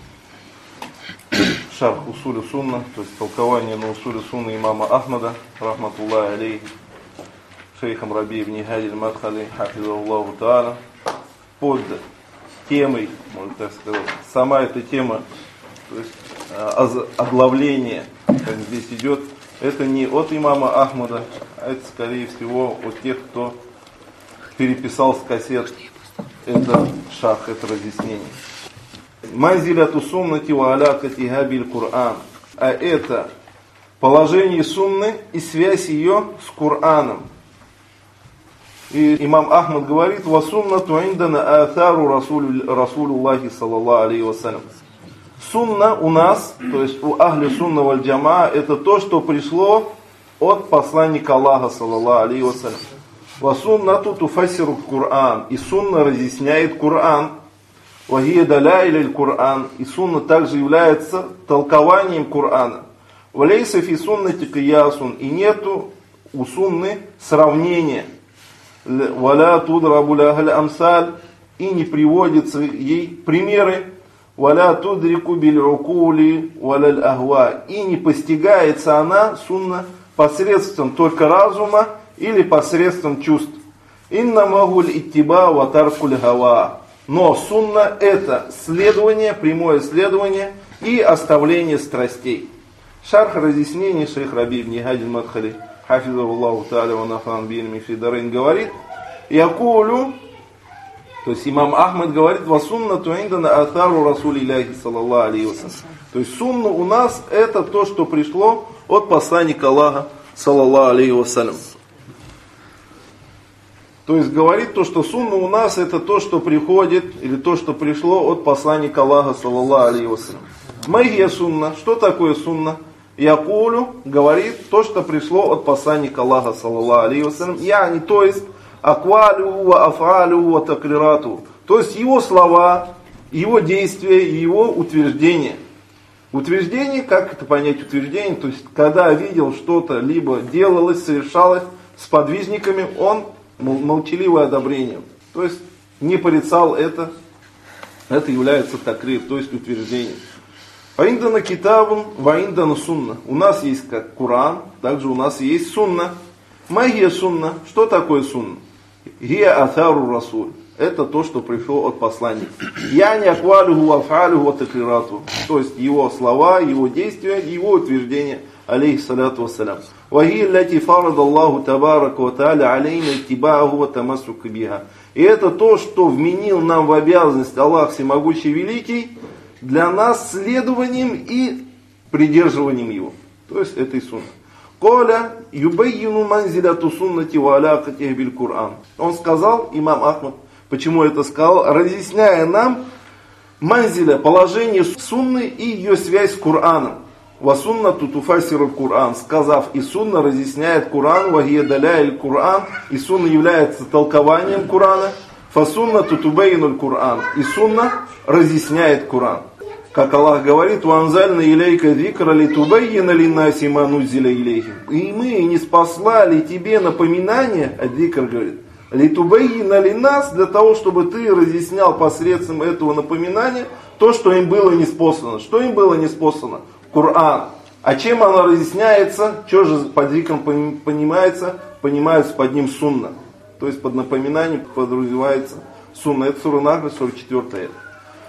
Speaker 1: Шарх Усулю Сунна, то есть толкование на Усулю Сунна имама Ахмада, рахматуллахи алейхи, шейхом Раби ибн Хади аль-Мадхали, хафизаллаху та'аля, под темой, можно так сказать, сама эта тема, то есть оглавление, как здесь идет, это не от имама Ахмада, а это, скорее всего, от тех, кто переписал с кассет это шарх, это разъяснение. Манзиляту суннати ва алякатиха биль Кур'ан. А это положение сунны и связь ее с Кур'аном. И имам Ахмад говорит: «Ва суннату индана атару Расулуллахи саллаллаху алейхи вассалям». Сунна у нас, то есть у ахли сунна валь джамаа, это то, что пришло от посланника Аллаха саллаллаху алейхи вассалям. «Ва суннату туфассиру Кур'ан». И сунна разъясняет Кур'ан. «Ва гия далаиль Кур'ан». И сунна также является толкованием Кур'ана. «Ва лейса фи суннати киясун». И нету у сунны сравнения. «Ва ла тудрабу лахаль амсаль». И не приводятся ей примеры. «Ва ла tudriku биль-укули ва лаль ахва». И не постигается она, сунна, посредством только разума или посредством чувств. «Инна магуль иттиба ва таркуль хава». Но сунна это следование, прямое следование и оставление страстей. Шарх разъяснений шейх Раби ибн Хади аль-Мадхали, хафизахуллаху та'аля ва нафа'ан бихи фи дарайн, говорит: «Якулю», то есть имам Ахмад говорит: «Ва суннату индана атару Расулиллахи саллаллаху алейхи вассалям». То есть сунна у нас это то, что пришло от посланника Аллаха саллаллаху алейхи вассалям. То есть говорит то, что сунна у нас это то, что приходит, или то, что пришло от посланника Аллаха саллаллаху алейхи вассалям. Магия сунна. Что такое сунна? Якулю говорит то, что пришло от посланника Аллаха саллаллаху алейхи вассалям. Яни, то есть аквалю ва афалю ва такрирату. То есть его слова, его действия, его утверждения. Утверждение, как это понять утверждение? То есть когда видел что-то, либо делалось, совершалось с подвижниками, он молчаливое одобрение. То есть не порицал это. Это является такрир, то есть утверждение. Ваиндана китабун, ваиндана сунна. У нас есть как Куран, также у нас есть сунна. Магия сунна. Что такое сунна? Гия атару расуль. Это то, что пришло от посланника. Я не аквалюху афалюху атакрирату. То есть его слова, его действия, его утверждения. Алейхи салату вассалям. Ваги лати фарад Аллаху табарака ва тааля алейна иттибааху ва тамассука биха. И это то, что вменил нам в обязанность Аллах Всемогущий Великий, для нас следованием и придерживанием его. То есть этой сунны. Коля юбайину манзиляту суннати ва алякатиха биль Кур'ан. Он сказал, имам Ахмад, почему это сказал, разъясняя нам манзиля, положение сунны и ее связь с Кур'аном. Ва суннату туфассиру Кур'ан, сказав, и сунна разъясняет Кур'ан, ва гия далаиль Кур'ан, и сунна является толкованием Кур'ана, фа суннату тубайину Кур'ан, и сунна разъясняет Кур'ан. Как Аллах говорит: «Ва анзальна илейка зикра литубайина линнаси ма нуззиля илейхим». И мы не спаслали тебе напоминание, а зикр говорит, литубайина линнас, для того, чтобы ты разъяснял посредством этого напоминания то, что им было ниспослано. Что им было ниспослано? Кур'ан. А чем оно разъясняется? Что же под зикром понимается? Понимается под ним сунна. То есть под напоминанием подразумевается сунна. Это сура Нахл, сорок четвёртая аят.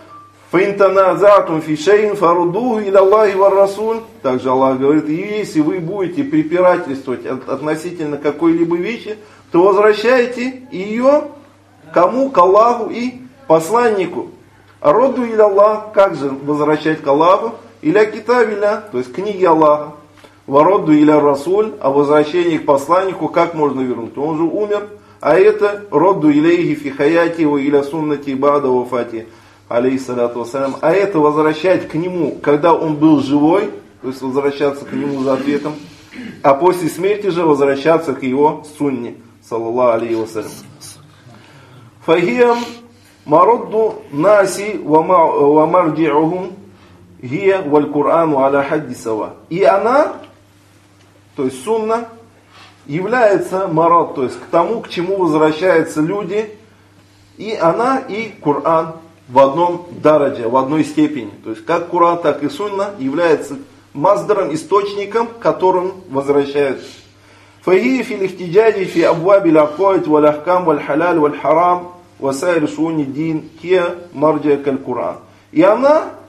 Speaker 1: «Фаинтаназатум фишейн фарудуху иля Аллахи ва расуль». Также Аллах говорит: и если вы будете препирательствовать относительно какой-либо вещи, то возвращайте ее кому? К Аллаху и посланнику. А роду иля Аллах, как же возвращать к Аллаху? Иля китабиля, то есть книги Аллаха. Вародду иля расуль, а возвращение к посланнику как можно вернуть? Он же умер. А это родду илейхи фи хаяти ва иля суннати бада вафати. Алейхиссалату вассалям. А это возвращать к нему, когда он был живой, то есть возвращаться к нему за ответом, а после смерти же возвращаться к его сунне, саллаллаху алейхи вассалям. Фахиям мародду наси ва марджи'ухум гия валь Кур'ану аля хадди сава. И она, то есть сунна, является марад, то есть к тому, к чему возвращаются люди, и она, и Кур'ан в одном дараджа, в одной степени. То есть как Кур'ан, так и сунна является маздаром, источником, к которым возвращаются. Фахия фи лихтиджади фи абваби лакоид валь ахкам валь халяль валь харам васайр шуни дин кия марджа каль Кур'ан. И она,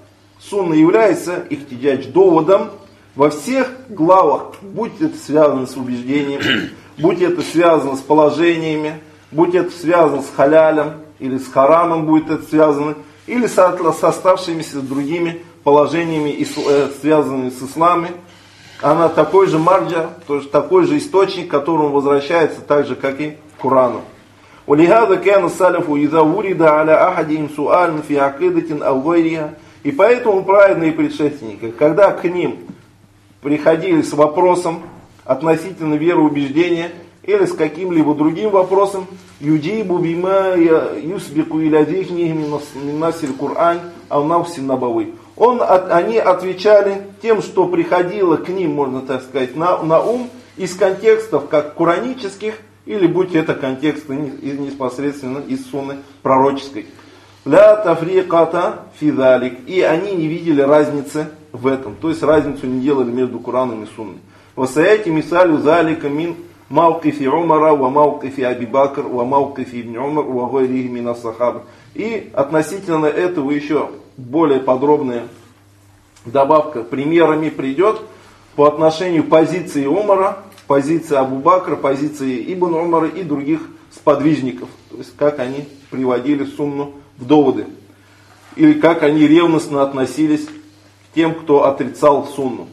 Speaker 1: Сунна является ихтиджадж доводом во всех главах, будь это связано с убеждением, будь это связано с положениями, будь это связано с халялем, или с харамом будет это связано, или с, с оставшимися другими положениями, связанными с исламом. Она такой же марджа, тоже такой же источник, к которому возвращается так же, как и к Корану. وَلِهَذَا كَانَ السَّلَفُ إِذَا وُرِدَ عَلَى أَحَدِهِمْ سُؤَالٌ فِي عَقِيدَةٍ أَوْ غَيْرِهَا. И поэтому праведные предшественники, когда к ним приходили с вопросом относительно вероубеждения или с каким-либо другим вопросом, юджибу бима юсбику иля зихнихи мин насиль Кур'ан ау навсин набавы. Он, они отвечали тем, что приходило к ним, можно так сказать, на, на ум из контекстов как куранических, или будь это контексты непосредственно из сунны пророческой. Ля тафриqата фи залик. И они не видели разницы в этом. То есть разницу не делали между Кураном и сунной. Васаяти мисалю залика мин мауқифи Умара, ва мауқифи Аби Бакр, ва мауқифи Ибн Умар, ва гайрихи мин ас-сахаба. И относительно этого еще более подробная добавка примерами придет по отношению позиции Умара, позиции Абу Бакра, позиции Ибн Умара и других сподвижников. То есть как они приводили сунну в доводы. Или как они ревностно относились к тем, кто отрицал сунну.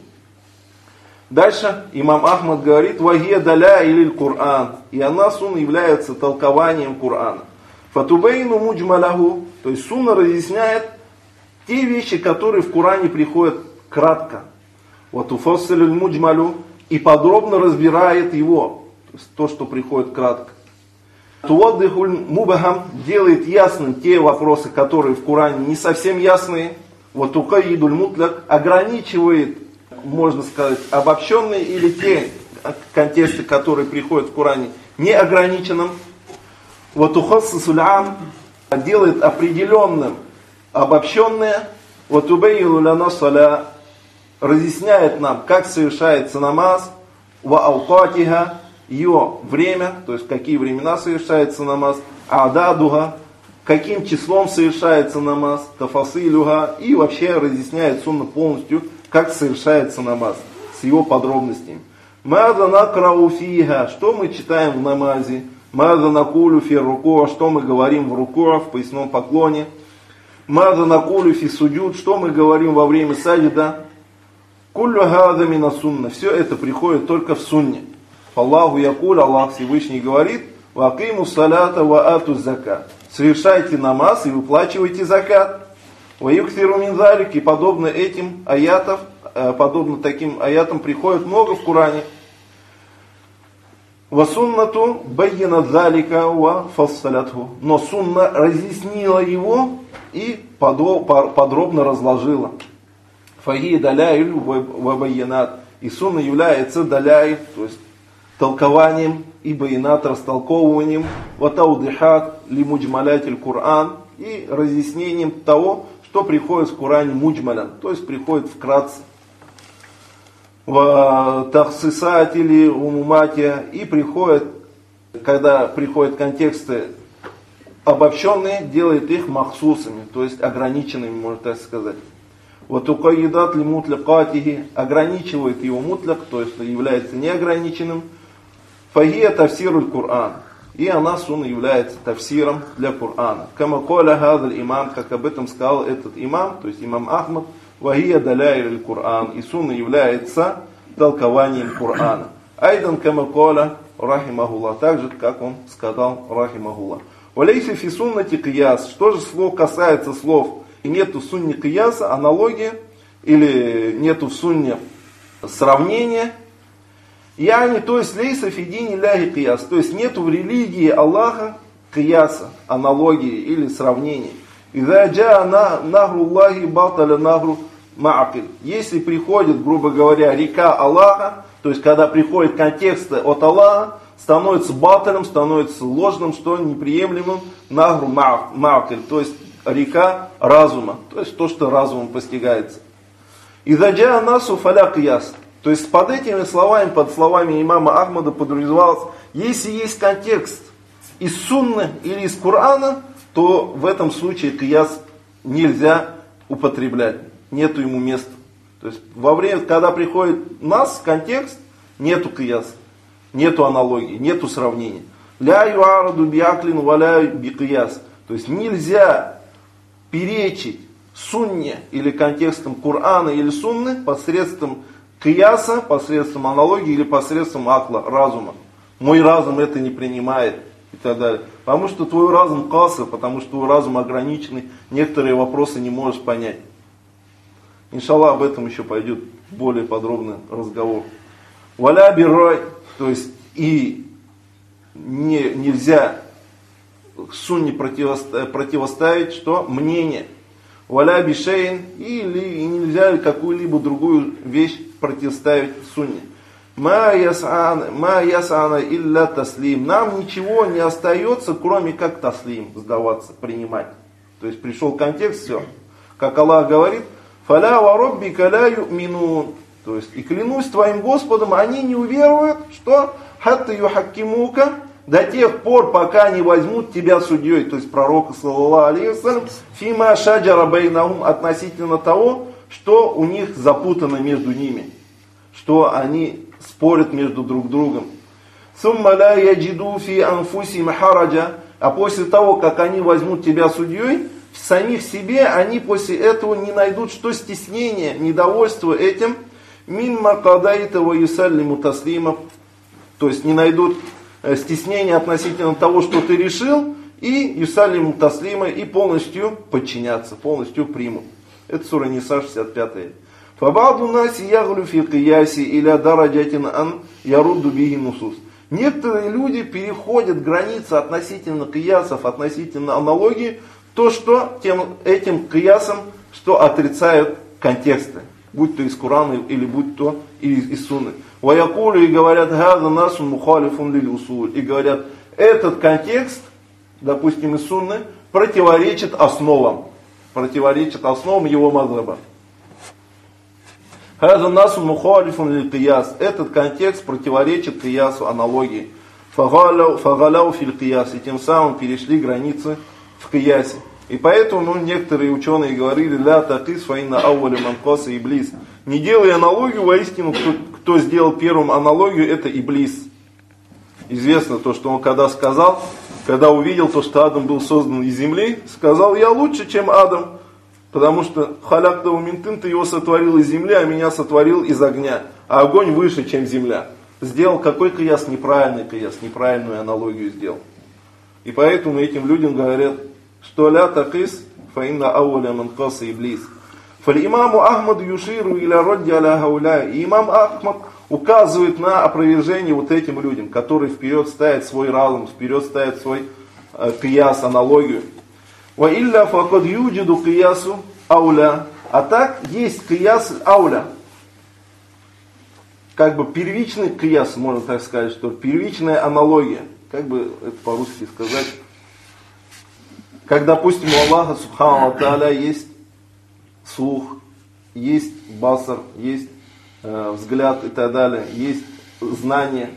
Speaker 1: Дальше имам Ахмад говорит: «Вахия даля или Кур'ан». И она, сунна, является толкованием Кур'ана. «Фатубейну муджмаляху». То есть сунна разъясняет те вещи, которые в Кур'ане приходят кратко. «Ватуфассилю муджмалю». И подробно разбирает его. То есть то, что приходит кратко. «Туаддихуль мубахам». Делает ясным те вопросы, которые в Кур'ане не совсем ясные. «Ватукаидуль мутляк». Ограничивает, можно сказать, обобщенные или те контексты, которые приходят в Коране, неограниченным. Вот ухассасуль ам делает определенным обобщенное. Вот убейну ляна саля разъясняет нам, как совершается намаз, ва аукатиха ее время, то есть какие времена совершается намаз, ададуха каким числом совершается намаз, тафасилюха, и вообще разъясняет сунна полностью, как совершается намаз, с его подробностями. Маза накрау фиха, что мы читаем в намазе, маза накулю фи руку, что мы говорим в руку, в поясном поклоне, маза накулю фи суджуд, что мы говорим во время саджда. Куллю хаза мина сунна, все это приходит только в сунне. Аллаху якуль, Аллах Всевышний говорит: вакиму салята ва ату закат. Совершайте намаз и выплачивайте закат. Ваюктиру мин залик, и подобно этим аятов, подобно таким аятам приходит много в Коране. Ва суннату байяна залика ва фассалятху. Но сунна разъяснила его и подробно разложила. Фаги даляйль ва байянат. И сунна является даляй, то есть толкованием и байянат, растолковыванием, ва таудихат ли муджмалятиль Кур'ан, и разъяснением того, что приходит в Коране муджмалян, то есть приходит вкратце. В тахсисатили умуматия, и приходит, когда приходят контексты обобщенные, делает их махсусами, то есть ограниченными, можно так сказать. Вот укаидат ли мутлякатихи, ограничивает его мутляк, то есть является неограниченным. Фагия тафсируль Кур'ан. И она, сунна, является тафсиром для Кур'ана. Кама коля хазаль имам, как об этом сказал этот имам, то есть имам Ахмад, вахия даляйль Кур'ан. И сунна является толкованием Кур'ана. Айдан кама коля рахимахуллах, так же, как он сказал рахимахуллах. Валейси фи суннати кияс. Что же слов касается слов? Нету в сунне кияса, аналогия, или нету в сунне сравнения. Яни, то есть лейса фидини ляхи кияс, то есть нету в религии Аллаха кияса, аналогии или сравнения. Иза джа нахруллахи баталя нахру ма'акиль. Если приходит, грубо говоря, река Аллаха, то есть когда приходит контекст от Аллаха, становится баталем, становится ложным, что неприемлемым, нахру ма'акиль, то есть река разума, то есть то, что разумом постигается. Иза джа насу фаля кияс. То есть под этими словами, под словами имама Ахмада подразумевалось, если есть контекст из сунны или из Корана, то в этом случае кияс нельзя употреблять. нету ему места. То есть во время, когда приходит нас, контекст, нету кияса, нету аналогии, нету сравнения. Ля юараду биаклин валя бикияс. То есть нельзя перечить сунне или контекстом Корана или сунны посредством кияса, посредством аналогии или посредством акла, разума. Мой разум это не принимает и так далее. Потому что твой разум касса, потому что твой разум ограниченный, некоторые вопросы не можешь понять. Иншаллах, об этом еще пойдет более подробный разговор. Валя бирай, то есть и не, нельзя сунне противоставить, противоставить, что мнение. Валя бишейн, или нельзя какую-либо другую вещь противоставить сунне. Ма ясана илля таслим. Нам ничего не остается, кроме как таслим, сдаваться, принимать. То есть пришел контекст, все. Как Аллах говорит, фаля ва роббика ля ю'минун. То есть, и клянусь твоим Господом, они не уверуют, что хатта юхаккимука, до тех пор, пока не возьмут тебя судьей, то есть пророка, саллаллаху алейхи вассалям, фима шаджара бейнахум, относительно того, что у них запутано между ними, что они спорят между друг другом. Сумма ля яджиду фи анфусихим хараджа, а после того, как они возьмут тебя судьей, в самих себе они после этого не найдут что стеснение, недовольство этим, мимма кадайта ва юсаллиму таслима, то есть не найдут стеснение относительно того, что ты решил, и юсалиму таслима, и полностью подчиняться, полностью примут. Это сура Ниса, шестьдесят пятая. Фабаду наси яглю фи кияси иля дараджатин ан ярудду биги нусус. Некоторые люди переходят границы относительно киясов, относительно аналогии, то, что тем, этим киясом, что отрицают контексты, будь то из Корана или будь то из, из Сунны. Ваякулю, и говорят, гада насу мухалифун лиль усуль, и говорят, этот контекст, допустим, из Сунны, противоречит основам, противоречит основам его мазхаба. Гада насу мухалифун лиль кияс, этот контекст противоречит киясу, аналогии. Фагаляу филь кияс, и тем самым перешли границы в киясе. И поэтому ну, некоторые ученые говорили, ля такис фаинна ауали манкоса иблис. Не делай аналогию, воистину, кто, кто сделал первым аналогию, это Иблис. Известно то, что он когда сказал, когда увидел то, что Адам был создан из земли, сказал, я лучше, чем Адам, потому что халяктаву минтын, ты его сотворил из земли, а меня сотворил из огня. А огонь выше, чем земля. Сделал какой кияс? Неправильный кияс, неправильную аналогию сделал. И поэтому этим людям говорят, что ля такис фаинна ауаля манкаса иблис. Фалимаму Ахмад юширу иля родди аля гауля. И имам Ахмад указывает на опровержение вот этим людям, которые вперед ставят свой разум, вперед ставят свой э, кияс, аналогию. Ва илля факад юджиду киясу ауля. А так есть кияс ауля. Как бы первичный кияс, можно так сказать, что первичная аналогия. Как бы это по-русски сказать. Как, допустим, у Аллаха Субхану ва Тааля есть слух, есть басар, есть э, взгляд и так далее, есть знание.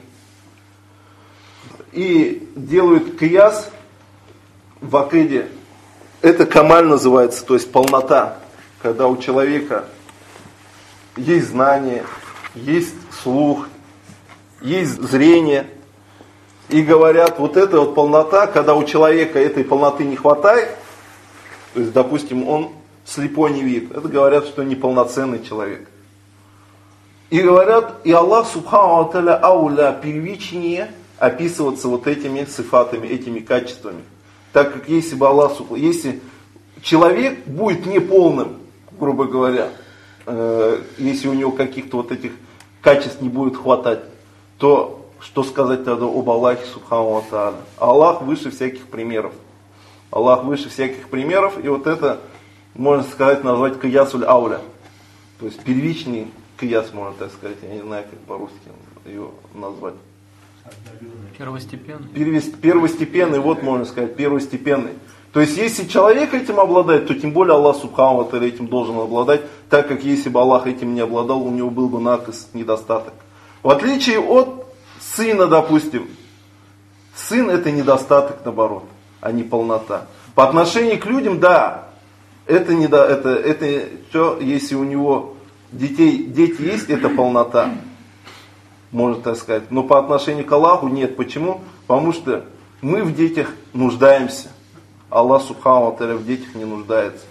Speaker 1: И делают кияс в акиде. Это камаль называется, то есть полнота. Когда у человека есть знание, есть слух, есть зрение. И говорят, вот эта вот полнота, когда у человека этой полноты не хватает, то есть, допустим, он слепой не видит, это говорят, что неполноценный человек. И говорят, и Аллах Субхану ва Тааля ауля, первичнее описываться вот этими сифатами, этими качествами. Так как если бы Аллах, если человек будет неполным, грубо говоря, э, если у него каких-то вот этих качеств не будет хватать, то что сказать тогда об Аллахе Субхану ва Тааля? Аллах выше всяких примеров. Аллах выше всяких примеров, и вот это, можно сказать, назвать киясуль ауля. То есть первичный кияс, можно так сказать, я не знаю, как по-русски его назвать.
Speaker 2: Первостепенный.
Speaker 1: Первостепенный, вот можно сказать, первостепенный. То есть если человек этим обладает, то тем более Аллах Субхану ва Тааля этим должен обладать, так как если бы Аллах этим не обладал, у него был бы накос, недостаток. В отличие от сына, допустим. Сын это недостаток, наоборот, а не полнота. По отношению к людям, да, Это не да, это, это что, если у него детей, дети есть, это полнота, можно так сказать. Но по отношению к Аллаху нет. Почему? Потому что мы в детях нуждаемся. Аллах Субхану ва Тааля в детях не нуждается.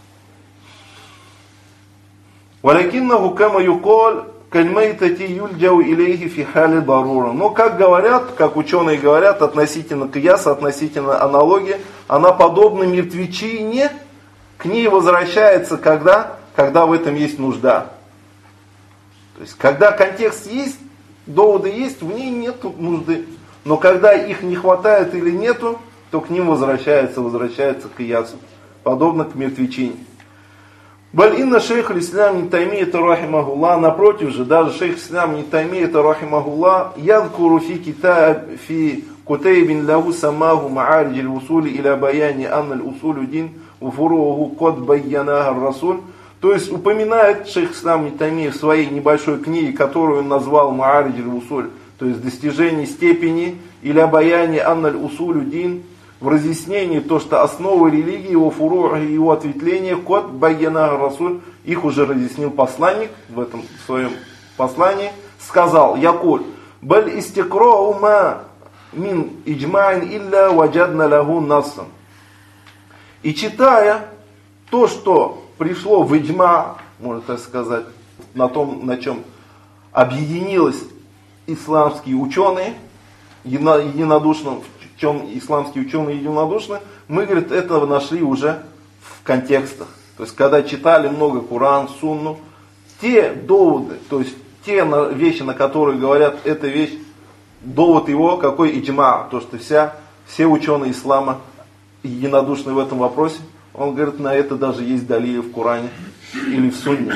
Speaker 1: وَلَكِنَّهُ كَمَا يُقَالُ كَالْمَيْتَةِ يُلْجَوْ إِلَيْهِ فِي حَالِ ضَرُورَةٍ. Но как говорят, как ученые говорят относительно кияса, относительно аналогии, она подобна мертвечине, к ней возвращается когда? Когда в этом есть нужда. То есть, когда контекст есть, доводы есть, в ней нет нужды. Но когда их не хватает или нету, то к ним возвращается, возвращается к киясу. Подобно к мертвечине. Баль инна шейх аль-Ислам ибн Таймия рахимахуллах, напротив же, даже шейх аль-Ислам ибн Таймия рахимахуллах, ядкуру фи китаб фи кутайбин лаху самаху ма'аридж аль-усули иля баяни анна аль-усулю дин уфурууху код байянах аль-расуль. То есть упоминает шейх аль-Ислам ибн Таймия в своей небольшой книге, которую он назвал ма'аридж аль-усуль, то есть достижение степени иля баяни анна аль-усулю дин, в разъяснении то, что основы религии, его фурух и его ответвления, код байянах расуль, их уже разъяснил посланник в этом в своем послании, сказал: якуль баль истикрау ма мин иджма'ин илля ваджадна лаху нассан. И читая то, что пришло в иджма, можно так сказать, на том, на чем объединились исламские ученые, единодушно, в чем исламские ученые единодушны, мы, говорит, этого нашли уже в контекстах. То есть, когда читали много Коран, Сунну, те доводы, то есть, те вещи, на которые говорят, эта вещь, довод его, какой иджма, то, что вся, все ученые ислама единодушны в этом вопросе, он говорит, на это даже есть далили в Коране или в Сунне.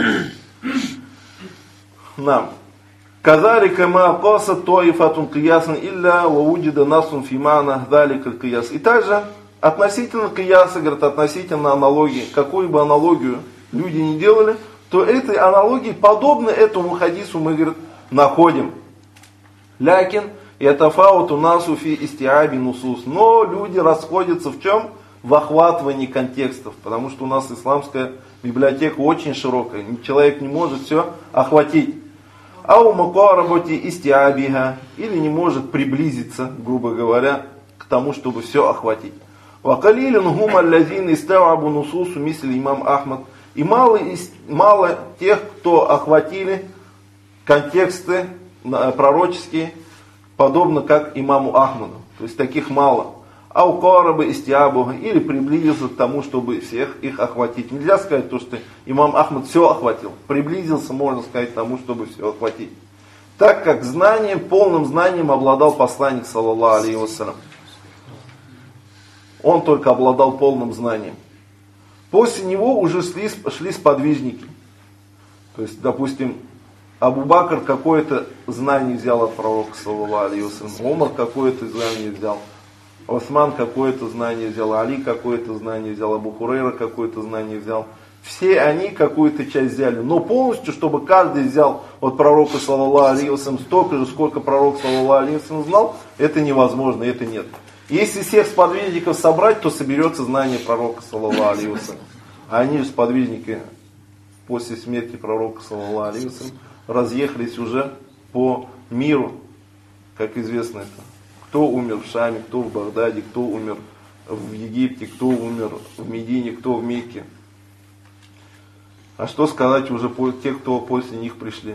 Speaker 1: Нам. Казалика ма каса тоифатун киясан илля вауджида насун фимана далика кияс. И также относительно кияса, говорит, относительно аналогии, какую бы аналогию люди не делали, то этой аналогии, подобно этому хадису, мы, говорит, находим. Лякин ятафауту насу фи истиаби нусус. Но люди расходятся в чем? В охватывании контекстов. Потому что у нас исламская библиотека очень широкая. Человек не может все охватить. Ау макуарабати истиабиха, или не может приблизиться, грубо говоря, к тому, чтобы все охватить. Вакалилин гума лязин истаабу нусусу мисли имам Ахмад. И мало, мало тех, кто охватили контексты пророческие, подобно как имаму Ахмаду. То есть таких мало. Ау карабы истиабуха, или приблизился к тому, чтобы всех их охватить. Нельзя сказать то, что имам Ахмад все охватил. Приблизился, можно сказать, к тому, чтобы все охватить. Так как знанием, полным знанием обладал посланник, саллаллаху алейхи вассалям. Он только обладал полным знанием. После него уже шли, шли сподвижники. То есть, допустим, Абу Бакр какое-то знание взял от пророка, саллаллаху алейхи вассалям. Умар какое-то знание взял. Осман какое-то знание взял, Али какое-то знание взял, Абу Хурейра какое-то знание взял. Все они какую-то часть взяли. Но полностью, чтобы каждый взял от пророка, саллаллаху алейхи вассалям, столько же, сколько пророк, саллаллаху алейхи вассалям, знал, это невозможно, это нет. Если всех сподвижников собрать, то соберется знание пророка, саллаллаху алейхи вассалям. А они же сподвижники после смерти пророка, саллаллаху алейхи вассалям, разъехались уже по миру, как известно это. Кто умер в Шаме, кто в Багдаде, кто умер в Египте, кто умер в Медине, кто в Мекке. А что сказать уже по те, кто после них пришли.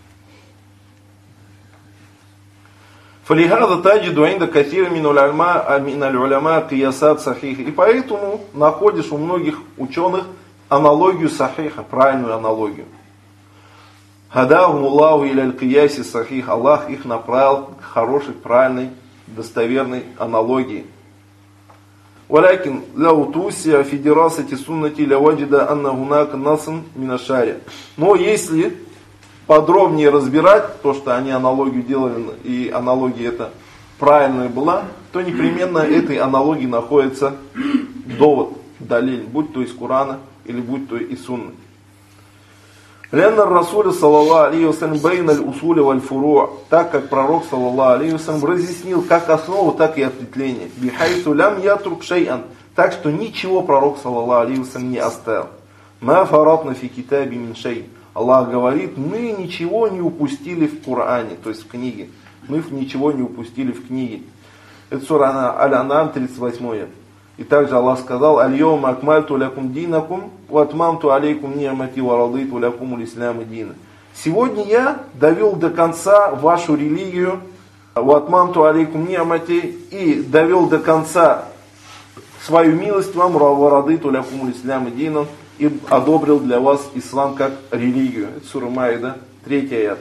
Speaker 1: Фалихаза таджиду инда кассира миналь уляма киясат сахиха. И поэтому находишь у многих ученых аналогию сахиха, правильную аналогию. Хадахум Аллаху иля кияси сахих. Аллах их направил к хорошей, правильной, достоверной аналогии. Валякин ляутусия фидерасати суннати ляваджида анна гунака насн минашари. Но если подробнее разбирать то, что они аналогию делали, и аналогия эта правильная была, то непременно этой аналогии находится довод, далиль, будь то из Корана или будь то из Сунны. Лянна Расуля, саллаллаху алейхи вассалям, бейналь усуля валь фуру', так как пророк, саллаллаху алейхи вассалям, разъяснил как основу, так и ответвление. Бихайсу лям ятрук шай'ан, Так что ничего пророк, саллаллаху алейхи вассалям, не оставил. «Ма фаратна фи китаби мин шей». Аллах говорит, мы ничего не упустили в Коране, то есть в книге. Мы ничего не упустили в книге. Это сура Аль-Ан'ам, тридцать восьмой. И также Аллах сказал, «Аль-йома акмальту лякум динакум, ва атмамту алейкум ни'мати ва радиту лякум аль-исляма дина». Сегодня я довел до конца вашу религию, ва атмамту алейкум ни'мати, и довел до конца свою милость вам, ва радиту лякум аль-исляма дина, и одобрил для вас ислам как религию. Это сура Маида, третий аят.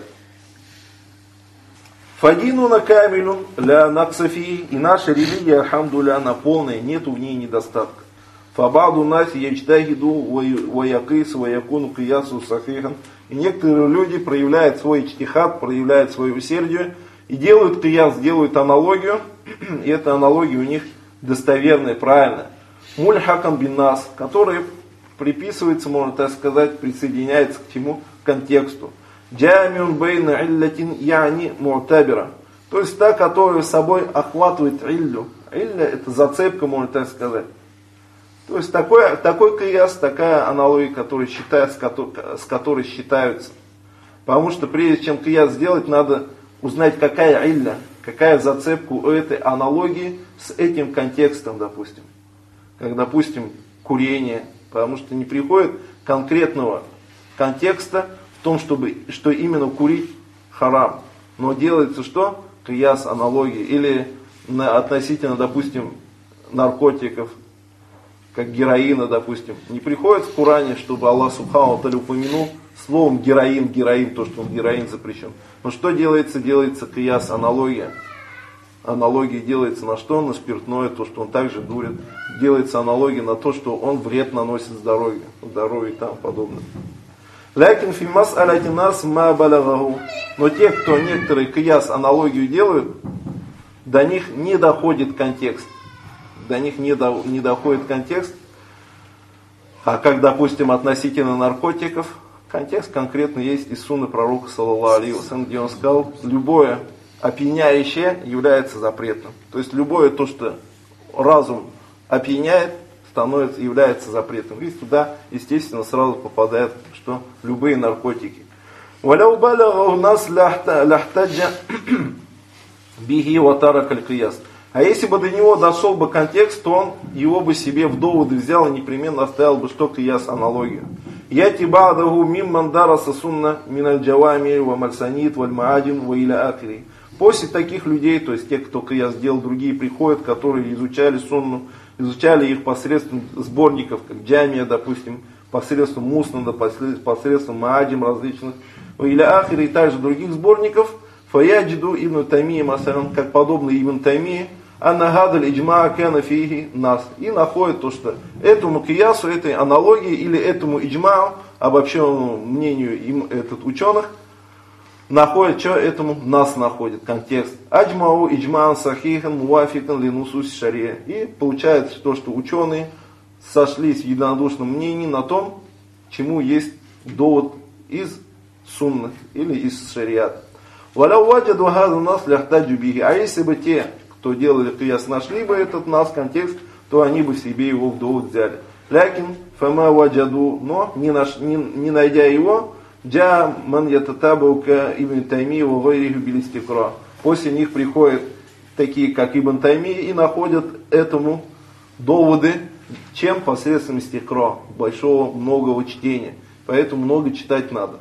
Speaker 1: Фадинуна камилю ля наксафи, и наша религия, альхамдуля, она полная, нету в ней недостатка. Фабаду наси ячтагиду ваякис ваякуну киясу сахихан. И некоторые люди проявляют свой ичтихад, проявляют свое усердие и делают кияс, делают аналогию, и эта аналогия у них достоверная, правильная. Мульхакам бин нас, который приписывается, можно так сказать, присоединяется к чему? К контексту. Джамиун бейна иллятин яни му'табира. То есть та, которая собой охватывает иллю. Илля это зацепка, можно так сказать. То есть такой, такой кияс, такая аналогия, которая считается, с которой считаются. Потому что прежде чем кияс сделать, надо узнать, какая илля, какая зацепка у этой аналогии с этим контекстом, допустим. Как, допустим, курение. Потому что не приходит конкретного контекста в том, чтобы, что именно курить харам. Но делается что? Кияс, аналогии. Или на, относительно, допустим, наркотиков, как героина, допустим. Не приходит в Коране, чтобы Аллах Субхану ва Тааля упомянул словом героин, героин, то, что он героин запрещен. Но что делается? Делается кияс, аналогия. Аналогия делается на что? На спиртное, то, что он также дурит. Делается аналогия на то, что он вред наносит здоровью, здоровью и тому подобное. Лякин фильмас алятинас ма балагаху. Но те, кто некоторые кияс, аналогию делают, до них не доходит контекст. До них не, до, не доходит контекст. А как, допустим, относительно наркотиков, контекст конкретно есть из сунны пророка, саллаллаху алейхи вассалям, где он сказал, любое опьяняющее является запретным. То есть любое то, что разум опьяняет, становится, является запретным. И туда, естественно, сразу попадают что? Любые наркотики. «Валяу балагу нас ляхтаджа биги ватарак аль-кияс». А если бы до него дошел бы контекст, то он его бы себе в доводы взял и непременно оставил бы что кияс, аналогию. «Яти ба'даху мимман дараса сунна миналь джавами ва мальсанит валь маадин ва иля ахири». После таких людей, то есть тех, кто кияс делал, другие приходят, которые изучали сунну, изучали их посредством сборников, как джамия, допустим, посредством муснада, посредством маадим различных, или ахири, и также других сборников, фаяджиду ибн Таймия масалям, как подобно ибн Таймии, аннагадаль иджма кана фиги нас, и находит то, что этому киясу, этой аналогии, или этому иджмау, обобщенному мнению им, этот, ученых, находит, что этому нас находит, контекст. Аджмау иджман сахихан муафикан линусус шария. И получается то, что ученые сошлись в единодушном мнении на том, чему есть довод из сунны или из шариата. Валяу ваджаду газу нас ляхтаджу биги. А если бы те, кто делали кияс, нашли бы этот нас контекст, то они бы себе его в довод взяли. Лякин фама ваджаду, но не, наш, не, не найдя его, джа ман ятатабаука ибн Тайми ва гайриху билистикра. После них приходят такие, как Ибн Тайми, и находят этому доводы, чем посредством истикра, большого, многого чтения. Поэтому много читать надо.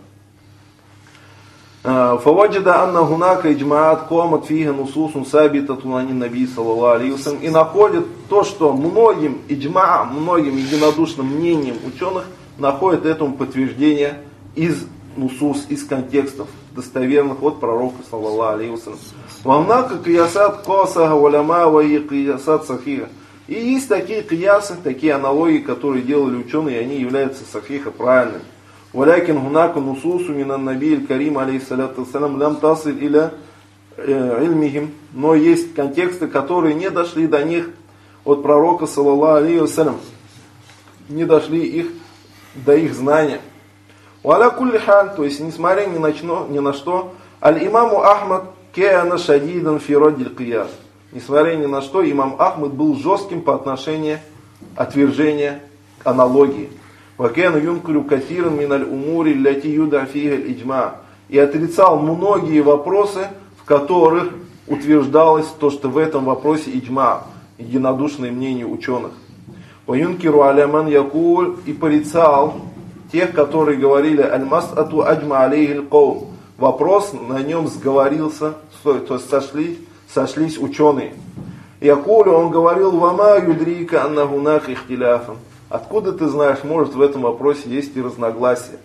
Speaker 1: Фаваджида анна гунака иджмаат комат фига нусусун сабитатун ани наби саллаллаху алейхи вассалям. И находят то, что многим иджма, многим единодушным мнением ученых находят этому подтверждение из нусус, из контекстов достоверных от пророка саллаллаху алейхи вассалям. Вамнака киясат косага валяма ва и киясат сахиха. И есть такие киясы, такие аналогии, которые делали ученые, и они являются сахиха правильными. Валякин гунака нусусу минан набиль карим алейхиссалату вассалям лям тасиль иля ильмихим. Но есть контексты, которые не дошли до них от пророка саллаллаху алейхи вассалям. Не дошли их до их знания. Валя кулли халь, то есть несмотря ни на, ни на что, аль-имаму Ахмад кеана шадидан фи раддиль кияс. Несмотря ни на что, имам Ахмад был жестким по отношению отвержение аналогии. وَكَانَ يُنْكِرُ كَثِيرًا مِنَ الْأُمُورِ الَّتِي يُدْعَى فِيهَا الْإِجْمَاعُ. И отрицал многие вопросы, в которых утверждалось то, что в этом вопросе иджма, единодушное мнение ученых. وَيُنْكِرُ عَلَى مَنْ يَقُولُ. И порицал тех, которые говорили «Аль-мас'ату аджма алейхи аль-каум». Вопрос, на нем сговорился, то есть сошлись, сошлись ученые. Якулю, он говорил, «Вама юдрика анна гунах ихтиляфан». Откуда ты знаешь, может в этом вопросе есть и разногласия.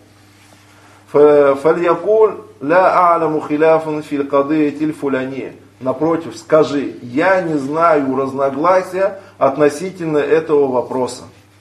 Speaker 1: Фальякуль ля а'ламу хиляфан фил кадыятиль фуляни. Напротив, скажи, я не знаю разногласия относительно этого вопроса.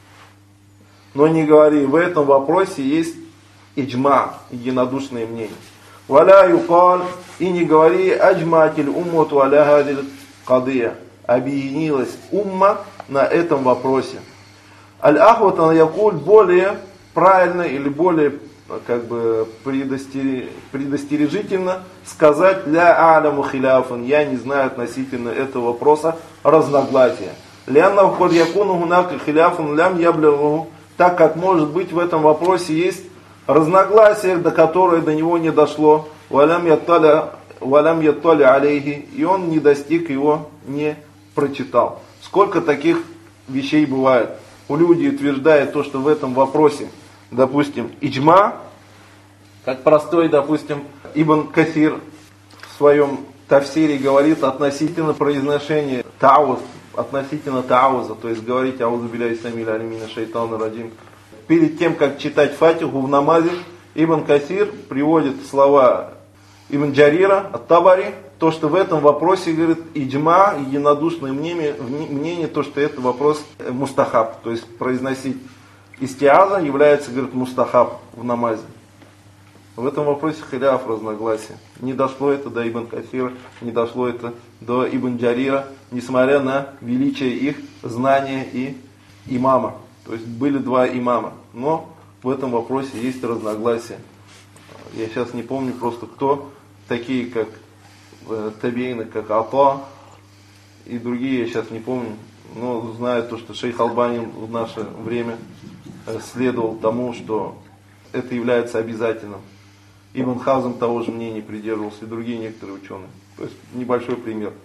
Speaker 1: Но не говори, в этом вопросе есть иджма, единодушное мнение. Валя юкаль, и не говори, аджматиль уммату аля хадиль кадыя. Объединилась умма на этом вопросе. Аль-Ахватан Якуль более правильно или более как бы предостережительно сказать ля аляму хиляфан, я не знаю относительно этого вопроса разногласия. Лянна вход якуну гунака хиляфан лям ябляву, так как может быть в этом вопросе есть разногласие, до которое до него не дошло. Валям ятталя валям ятталя алейхи, и он не достиг его, не прочитал. Сколько таких вещей бывает? У людей утверждают то, что в этом вопросе, допустим, иджма, как простой, допустим, Ибн Касир в своем тафсире говорит относительно произношения тауз, относительно тауза, то есть говорить аузу билляхи самил алимина шайтана раджим. Перед тем, как читать фатиху в намазе, Ибн Касир приводит слова Ибн Джарира ат-Табари, то, что в этом вопросе, говорит, иджма, единодушное мнение, мнение, то, что это вопрос мустахаб, то есть произносить истиаза является, говорит, мустахаб в намазе. В этом вопросе хиляф, разногласия. Не дошло это до Ибн Касира, не дошло это до Ибн Джарира, несмотря на величие их знания и имама. То есть были два имама, но в этом вопросе есть разногласия. Я сейчас не помню просто кто, такие как табейны, как Ата и другие, я сейчас не помню, но знаю то, что шейх Албани в наше время следовал тому, что это является обязательным. Ибн Хазм того же мнения придерживался, и другие некоторые ученые. То есть небольшой пример.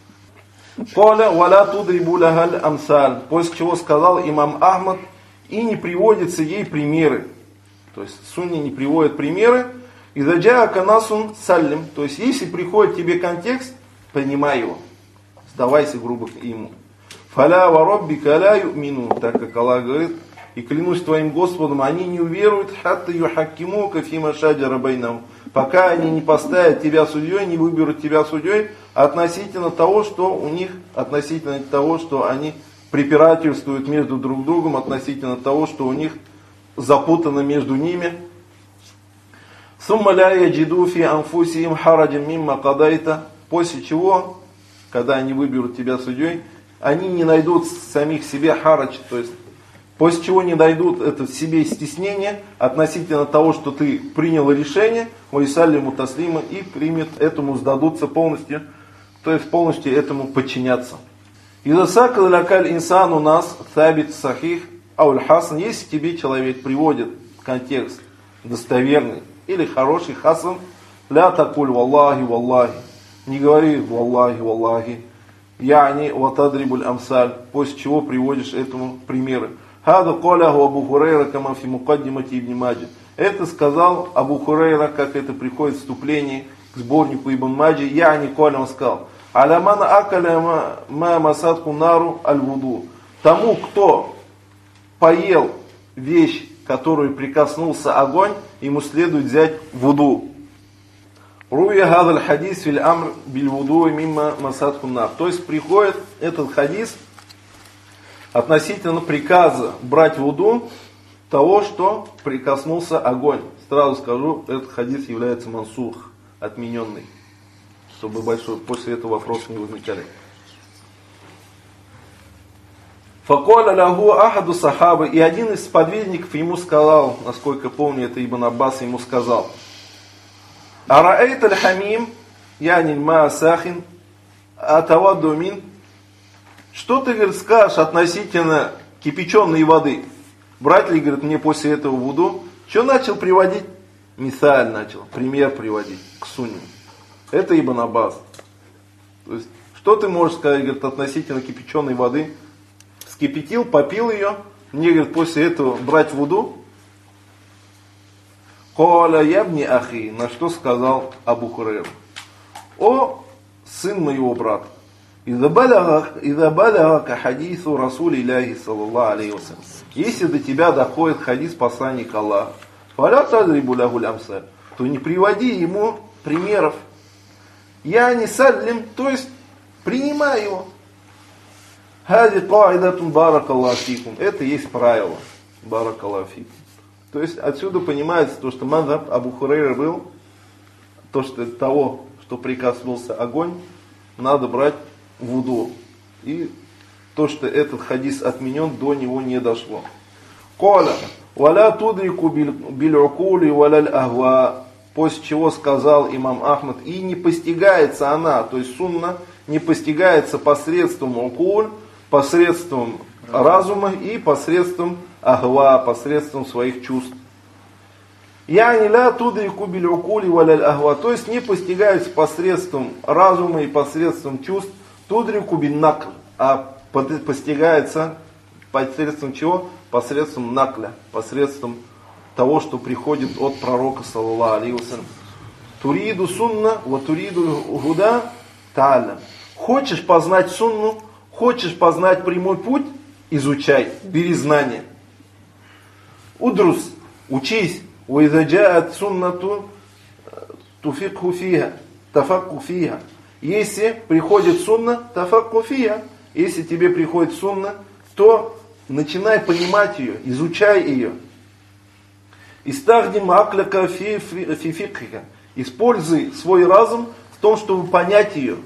Speaker 1: Коля валя тудрибу лахаль амсаль. После чего сказал имам Ахмад, и не приводятся ей примеры. То есть сунни не приводят примеры. И заджака насун саллим. То есть если приходит тебе контекст, принимай его. Сдавайся грубо ему. Фаля ва роббика ля ю'минун. Так как Аллах говорит, и клянусь твоим Господом, они не уверуют, хатта юхаккимука фима шаджара байнахум, пока они не поставят тебя судьей, не выберут тебя судьей относительно того, что у них, относительно того, что они препирательствуют между друг другом, относительно того, что у них запутано между ними. Сумма ля яджиду фи анфусихим хараджан мимма кадайта. После чего, когда они выберут тебя судьей, они не найдут самих себе харадж, то есть после чего не дойдут это в себе стеснение относительно того, что ты принял решение, вайсаллиму таслима, и примет этому, сдадутся полностью, то есть полностью этому подчиняться. Изасакал лакаль инсан у нас табит сахих ауль хасан, если тебе человек приводит контекст достоверный или хороший хасан, ля такуль валлахи валлахи, не говори валлахи валлахи, яни ватадрибуль амсаль, после чего приводишь этому примеры. Хада коляху Абу Хурейра кама фи мукаддимати ибн Маджи. Это сказал Абу Хурейра, как это приходит в вступлении к сборнику Ибн Маджи. Я не коля, он сказал. Алямана акаля ма масадку нару аль-вуду. Тому, кто поел вещь, которую прикоснулся огонь, ему следует взять вуду. Руя хадаль хадис фил амр биль вуду мимма масадку нар. То есть приходит этот хадис относительно приказа брать вуду того, что прикоснулся огонь. Сразу скажу, этот хадис является мансух, отмененный, чтобы большой, после этого вопросы не возникали. Факоля лягу ахаду сахабы, и один из сподвижников ему сказал, насколько помню, это Ибн Аббас ему сказал: Араэйт аль-хамим, яниль ма сахин, атавадду мин. Что ты, говорит, скажешь относительно кипяченой воды. Брать ли, говорит, мне после этого вуду? Что начал приводить? Мисаль начал, пример приводить к сунне. Это Ибн Аббас. То есть, что ты можешь сказать, говорит, относительно кипяченой воды? Вскипятил, попил ее, мне, говорит, после этого брать вуду? Каля ябни ахи, на что сказал Абу Хурайра: о, сын моего брата, «Иза балагака хадису Расули Илляхи саллаллаху алейхи ва саллям». Если до тебя доходит хадис посланника Аллаха, «Фаля тадрибу лаху лямсаль», то не приводи ему примеров. Я не садлим, то есть принимай его. «Хади каидатун баракаллаху фикум». Это есть правило. Баракаллаху фикум. То есть отсюда понимается то, что мазхаб Абу Хурайры был, то, что того, что прикоснулся огонь, надо брать вуду. И то, что этот хадис отменен, до него не дошло. Коля, валя тудрику биль-укули валяль ахва. После чего сказал имам Ахмад, и не постигается она, то есть сунна, не постигается посредством укуль, посредством разума и посредством ахва, посредством своих чувств. Я не ля тудрику биль-укули валяль ахва. То есть не постигается посредством разума и посредством чувств, тудрику бин-накл, а постигается посредством чего? Посредством накля, посредством того, что приходит от пророка саллаллаху алейхи ва саллям. Туриду сунна ва туриду гуда та'алям. Хочешь познать сунну, хочешь познать прямой путь, изучай, бери знания. Удрус, учись. Ва иза джаат суннату туфикху фиха, тафакку фиха. Если приходит сунна, тафакку фиха. Если тебе приходит сунна, то начинай понимать ее, изучай ее. Истахдим акляка фи фикхика. Используй свой разум в том, чтобы понять ее.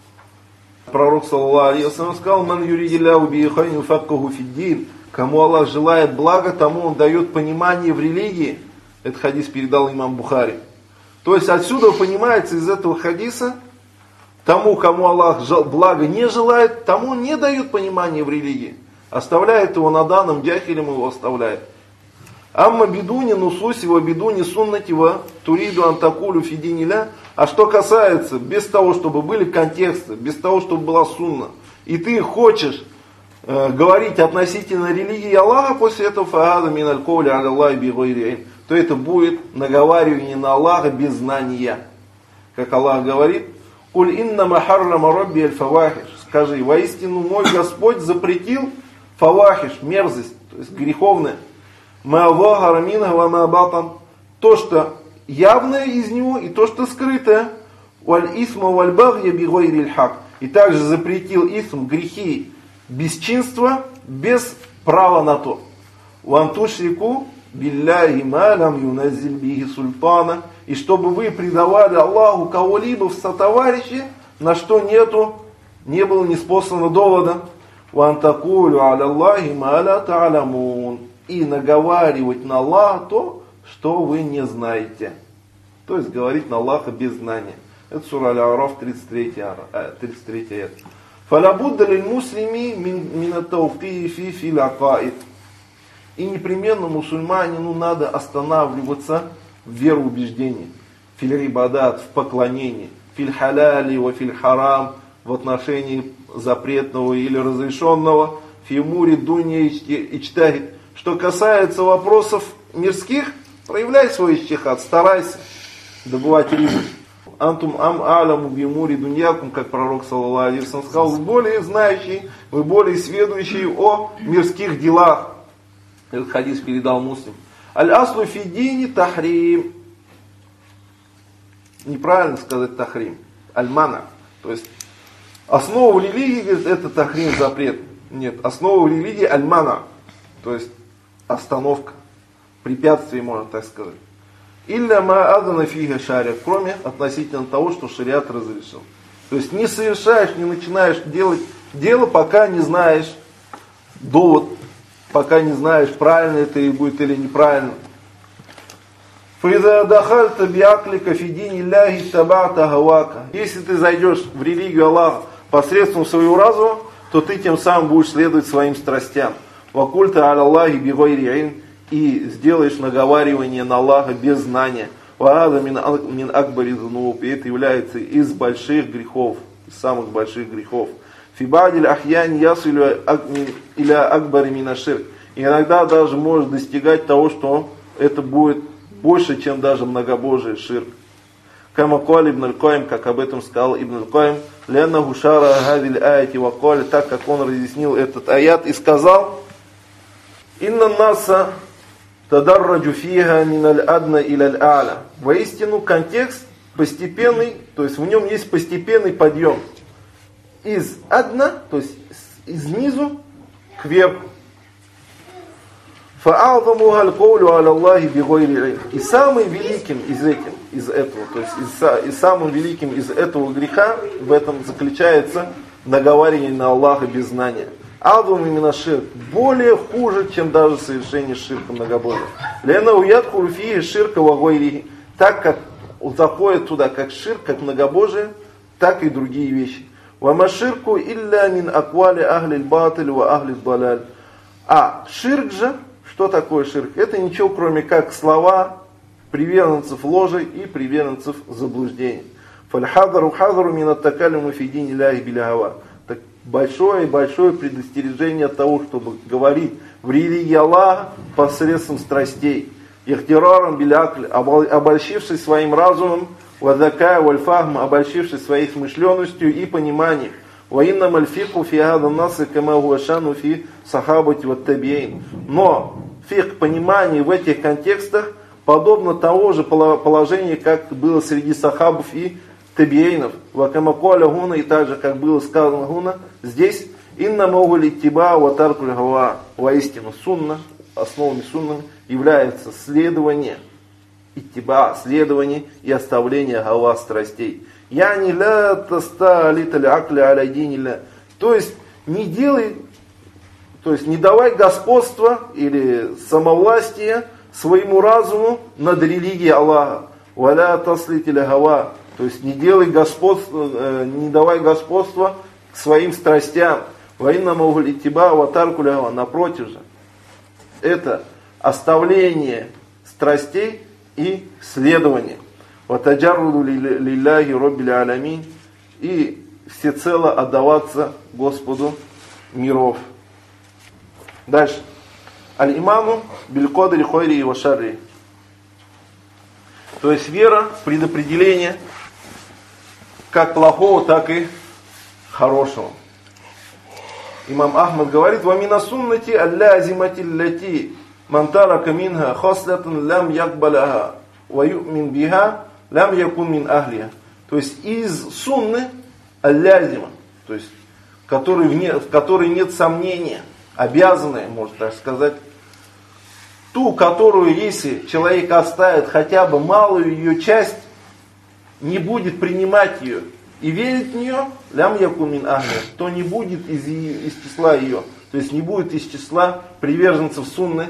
Speaker 1: Пророк саллаллаху алейхи ва саллям сказал: «Ман юридилляху биhi хайран юфаккиху фид-дин». Кому Аллах желает блага, тому Он дает понимание в религии. Этот хадис передал имам Бухари. То есть отсюда понимается из этого хадиса, тому, кому Аллах блага не желает, тому Он не дает понимания в религии. Оставляет его на данном, джахилем его оставляет. Амма бидуни нусуси ва бидуни суннати ва туриду антакулю фидиниля. А что касается, без того, чтобы были контексты, без того, чтобы была сунна, и ты хочешь э, говорить относительно религии Аллаха, после этого фагада миналь коули аля Аллахи би гайри илм, то это будет наговаривание на Аллаха без знания. Как Аллах говорит: «Куль иннама харрама рабби аль-фавахиш». Скажи, воистину мой Господь запретил фавахиш, мерзость, то есть греховное. Ма захара минха ва ма батан. То, что явное из него, и то, что скрытое. Валь исма валь багья би гайри аль-хак. И также запретил исм, грехи, бесчинство, без права на то. Ван тушрику билляхи ма лам юназзиль бихи султана. И чтобы вы предавали Аллаху кого-либо в сотоварищи, на что нету, не было неспослано довода. Ван такулю аля Аллахи ма ла та'алямун. И наговаривать на Аллаха то, что вы не знаете. То есть говорить на Аллаха без знания. Это сура Аль-А'раф, тридцать третий аят. Фалябудда лиль муслими мин ат-тауқифи фил акаид. И непременно мусульманину надо останавливаться в вероубеждении, филь рибадат, в поклонении, филь халяли ва филь харам, в отношении запретного или разрешенного, фи мури дуня ичтахид. Что касается вопросов мирских, проявляй свой ичтихад, старайся добывать рибу. Антум ам аляму би мури дуньякум, как пророк саллаллаху алейхи ва саллям сказал, вы более знающие, вы более сведущие о мирских делах. Этот хадис передал Муслим. Аль-аслу фи дини тахрим. Неправильно сказать тахрим. Аль-мана. То есть основа религии, говорит, это тахрим, запрет. Нет, основа религии аль-мана. То есть остановка, препятствие, можно так сказать. Илля ма адана фиха шариат, кроме относительно того, что шариат разрешил. То есть не совершаешь, не начинаешь делать дело, пока не знаешь довод, пока не знаешь, правильно это и будет или неправильно. Если ты зайдешь в религию Аллаха посредством своего разума, то ты тем самым будешь следовать своим страстям. вакульта аля Аллахи бигайри илм, и сделаешь наговаривание на Аллаха без знания. Ваада мин акбари зунуб, и это является из больших грехов, из самых больших грехов. Фибадиль ахьян ясилю иля акбари мина ширк. Иногда даже может достигать того, что это будет больше, чем даже многобожие ширк. Кама кали ибн аль-Каим, как об этом сказал ибн аль-Каим, ляна гушара гадиль аяти вакали, так как он разъяснил этот аят и сказал: инна наса тадарраджу фиха мин аль-адна иля аль-а'ля. Воистину контекст постепенный, то есть в нем есть постепенный подъем из адна, то есть из низу к верху. И самым великим из этим, из этого, то есть и самым великим из этого греха в этом заключается наговаривание на Аллаха без знания. Адум именно ширк более хуже, чем даже совершение ширка многобожия. Лена уят хуруфии ширка вагойри, так как заходит туда как ширк, как многобожие, так и другие вещи. Вама ширку илля мин аквали ахли батиль ва ахли далаль. А ширк же, что такое ширк? Это ничего, кроме как слова приверженцев ложи и приверженцев заблуждений. Фальхадару хадару минаттакалиму фидини ляхи биляхава. Так большое-большое предостережение от того, чтобы говорить в религии Аллаха посредством страстей. Ихтирарам билякль, обольщившись своим разумом, вадакая вальфахм, обольщившись своей смышленностью и пониманием. وَإِنَّمَا الْفِقْهُ فِي هَذَا النَّصِّ كَمَا هُوَ شَأْنُ فِي صَحَابَةِ وَالتَّابِعِينَ. Но фикх понимание в этих контекстах подобно того же положению, как было среди сахабов и табиейнов. وَكَمَا قَالَ هُنَا, и также, как было сказано гуна, здесь «Иннама угли тиба ва таркуль гава». Воистину сунна, основами сунны является следование, иттиба, следование и оставление гава страстей. Я не ля таста литаль акля аля динилля. То есть не делай, то есть не давай господства или самовластия своему разуму над религией Аллаха. Валя таслитиля гава. То есть не делай господства, не давай господства к своим страстям. Ваинна мауглитиба ватаркуля гава. Напротив же, это оставление страстей и следование. وَتَجَرُّدُ لِلَّهِ رَبِّ الْعَالَمِينَ, и всецело отдаваться Господу миров. Дальше. Аль-иману биль-кадри хойри ва шарри. То есть вера в предопределение как плохого, так и хорошего. Имам Ахмад говорит: «Ва мина суннати аллязимати лати ман тарака минха хаслатан лам якбаляха ва ю'мин биха лям якун мин ахлиха». То есть из сунны аллязима, то есть который в, не, в которой нет сомнения, обязанная, можно так сказать, ту, которую, если человек оставит хотя бы малую ее часть, не будет принимать ее и верить в нее, лям якун мин ахлиха, то не будет из, из числа ее, то есть не будет из числа приверженцев сунны.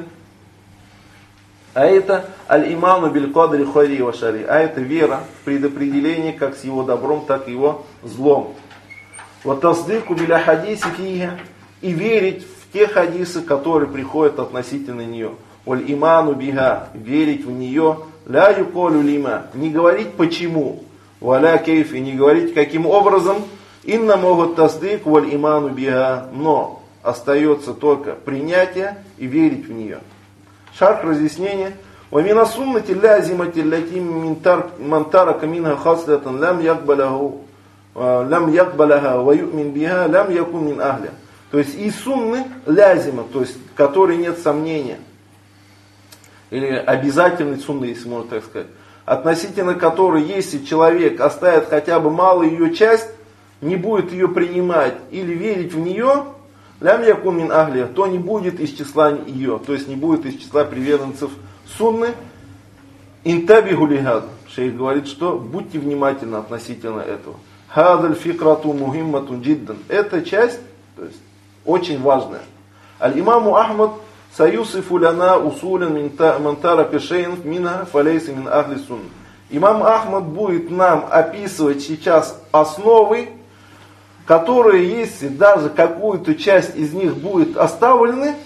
Speaker 1: А это аль-иману биль-кадри хойри ва шарри. А это вера в предопределение как с его добром, так и его злом. Вот тасдику биля хадиси фиха. И верить в те хадисы, которые приходят относительно нее. Валь-иману биха. Верить в нее. Ля юколю лима. Не говорить почему. Валя кейф. И не говорить каким образом. Инна могут тасдик валь-иману биха. Но остается только принятие и верить в нее. Шарх разъяснение. وَمِنَ سُنَّةِ اللَّازِمَةِ الَّتِي مَنْ تَرَكَ مِنْهَا خَصْلَةً لَمْ يَقْبَلَهَا وَيُؤْمِنْ بِهَا لَمْ يَكُنْ مِنْ أَهْلِهَا. То есть и сунны лязима, то есть в которой нет сомнения, или обязательной сунны, если можно так сказать, относительно которой, если человек оставит хотя бы малую ее часть, не будет ее принимать или верить в нее, лям якун мин ахлиха, то не будет из числа ее, то есть не будет из числа приверженцев сунны. Интабиху лихад. Шейх говорит, что будьте внимательны относительно этого. Хадаль фикрату мухимматун джиддан. Эта часть, то есть очень важная. Аль-имаму Ахмад саюсифу ляна усулен мантара кашейн мина фалейси мин ахли сунны. Имам Ахмад будет нам описывать сейчас основы, которые, если даже какую-то часть из них будет оставлены,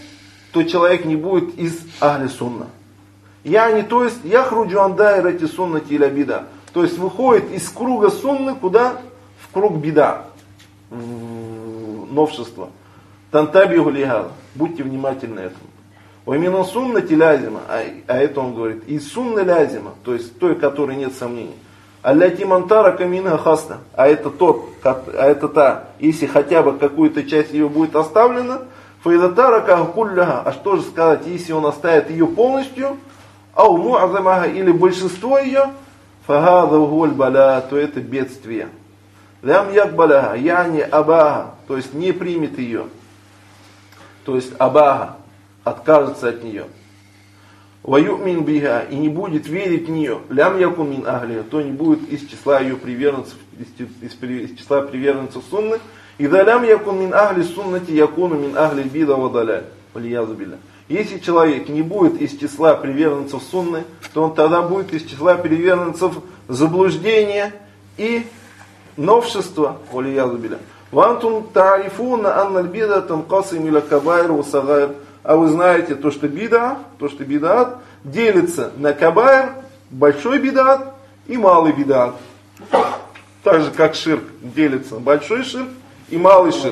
Speaker 1: то человек не будет из ахли сунна. Я не, то есть, я хруджу ан дайрати суннати иля бида. То есть выходит из круга сунны куда? В круг бида. Новшество. Тантабиху лихада. Будьте внимательны этому. Именно суннати лязима, а, а это он говорит, из сунны лязима, то есть той, которой нет сомнений. Алляти мантара камина хаста, а это тот, а это та, если хотя бы какую-то часть ее будет оставлена, фаидатара кахкулляха, а что же сказать, если он оставит ее полностью, ау муазамаха, или большинство ее, фагада гуль баля, то это бедствие. Лям якбаляха, я не абага, то есть не примет ее, то есть абага, откажется от нее. Ваюмин биха, и не будет верить в нее. Лям якун мин ахли, то не будет из числа ее приверженцев, из, из, из числа приверженцев сунны. И да лям якун мин ахли суннати якуну мин ахли бида вадаляль. Если человек не будет из числа приверженцев сунны, то он тогда будет из числа приверженцев заблуждения и новшества. Вантум тарифуна анналь бида танкасим иля кабайр ва сагайр. А вы знаете, то, что бида, то, что бидат делится на кабайр, большой бидат и малый бидат. Так же, как ширк делится большой ширк и малый ширк.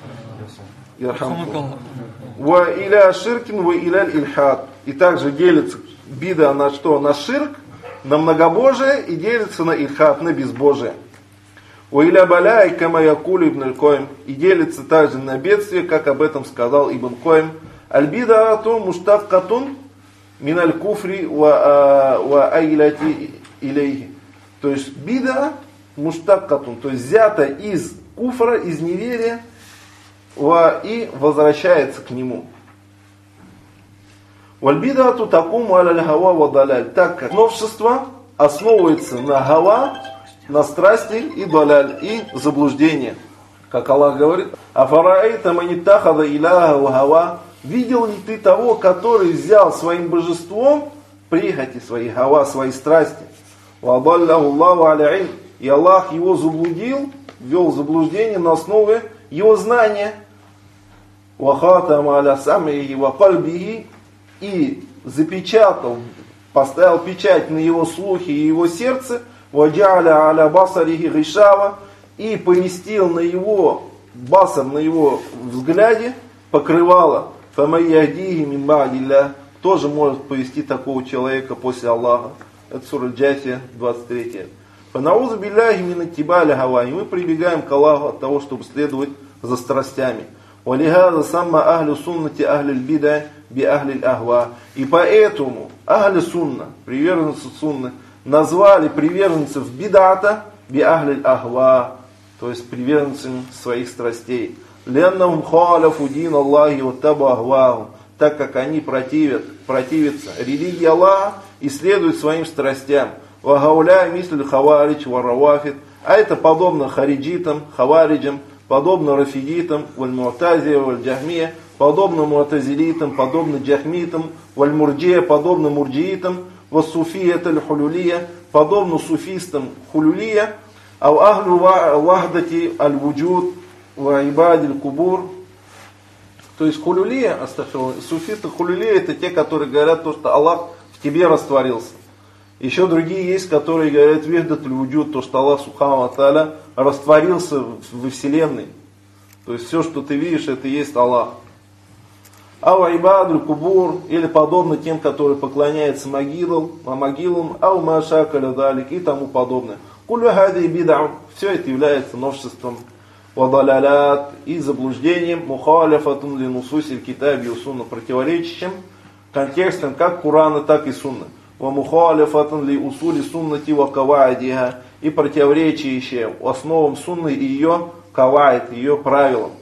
Speaker 1: Ва иля ширкин ва иля ильхад. И также делится бида на что? На ширк, на многобожие и делится на ильхад, на безбожие. Ва иля баляй кама якулю ибн аль-Койм. И делится также на бедствие, как об этом сказал Ибн Койм. Аль-бидаату муштаккатун миналь куфри ва айлати илейхи. То есть бида муштаккатун, то есть взята из куфра, из неверия, ва, и возвращается к нему. Валь-бидаату такуму аляль хава ва даляль. Так как новшество основывается на хава, на страсти и даляль, и заблуждение. Как Аллах говорит, афараэйта маниттахада иляха ва хава. Видел ли ты того, который взял своим божеством прихоти свои, хава, свои страсти? И Аллах его заблудил, ввел в заблуждение на основе его знания. И запечатал, поставил печать на его слухи и его сердце. И поместил на его басар, на его взгляде покрывало. Тоже может повести такого человека после Аллаха. Это сура Джасия, двадцать третья. И мы прибегаем к Аллаху от того, чтобы следовать за страстями. И поэтому ахли сунна, приверженцы сунны, назвали приверженцев бидата би ахли ахва, то есть приверженцами своих страстей. Леннахум халяфу дин Аллахи ваттабу ахвахум, так как они противят, противятся религии Аллаха и следуют своим страстям. Вагауля мислю хаваридж варавафид, а это подобно хариджитам, хавариджам, подобно рафидитам, валь-му'тазия, валь-джахмия, подобно му'тазилитам, подобно джахмитам, валь-мурджия, подобно мурджиитам, вассуфият аль-хулюлия, подобно суфистам хулюлия, а ахлю вахдати аль-вуджуд, ва ибадиль кубур. То есть хулюлия, суфисты хулюлия, это те, которые говорят то, что Аллах в тебе растворился. Еще другие есть, которые говорят вихдатуль вуджуд, то, что Аллах субхану ва тааля растворился во вселенной. То есть все, что ты видишь, это и есть Аллах. Ау ибадуль кубур, или подобно тем, которые поклоняются могилам, а могилам, ау машакаля далик и тому подобное. Кулю хади бид'а, все это является новшеством. Вадалялят, и заблуждением, мухаляфатун ли нусусиль китаби у сунна, противоречащим контекстом как Курана, так и сунна. Ва мухаляфатун ли усули суннати ва каваидиха, и противоречащие основам сунны и ее каваид, ее правилам.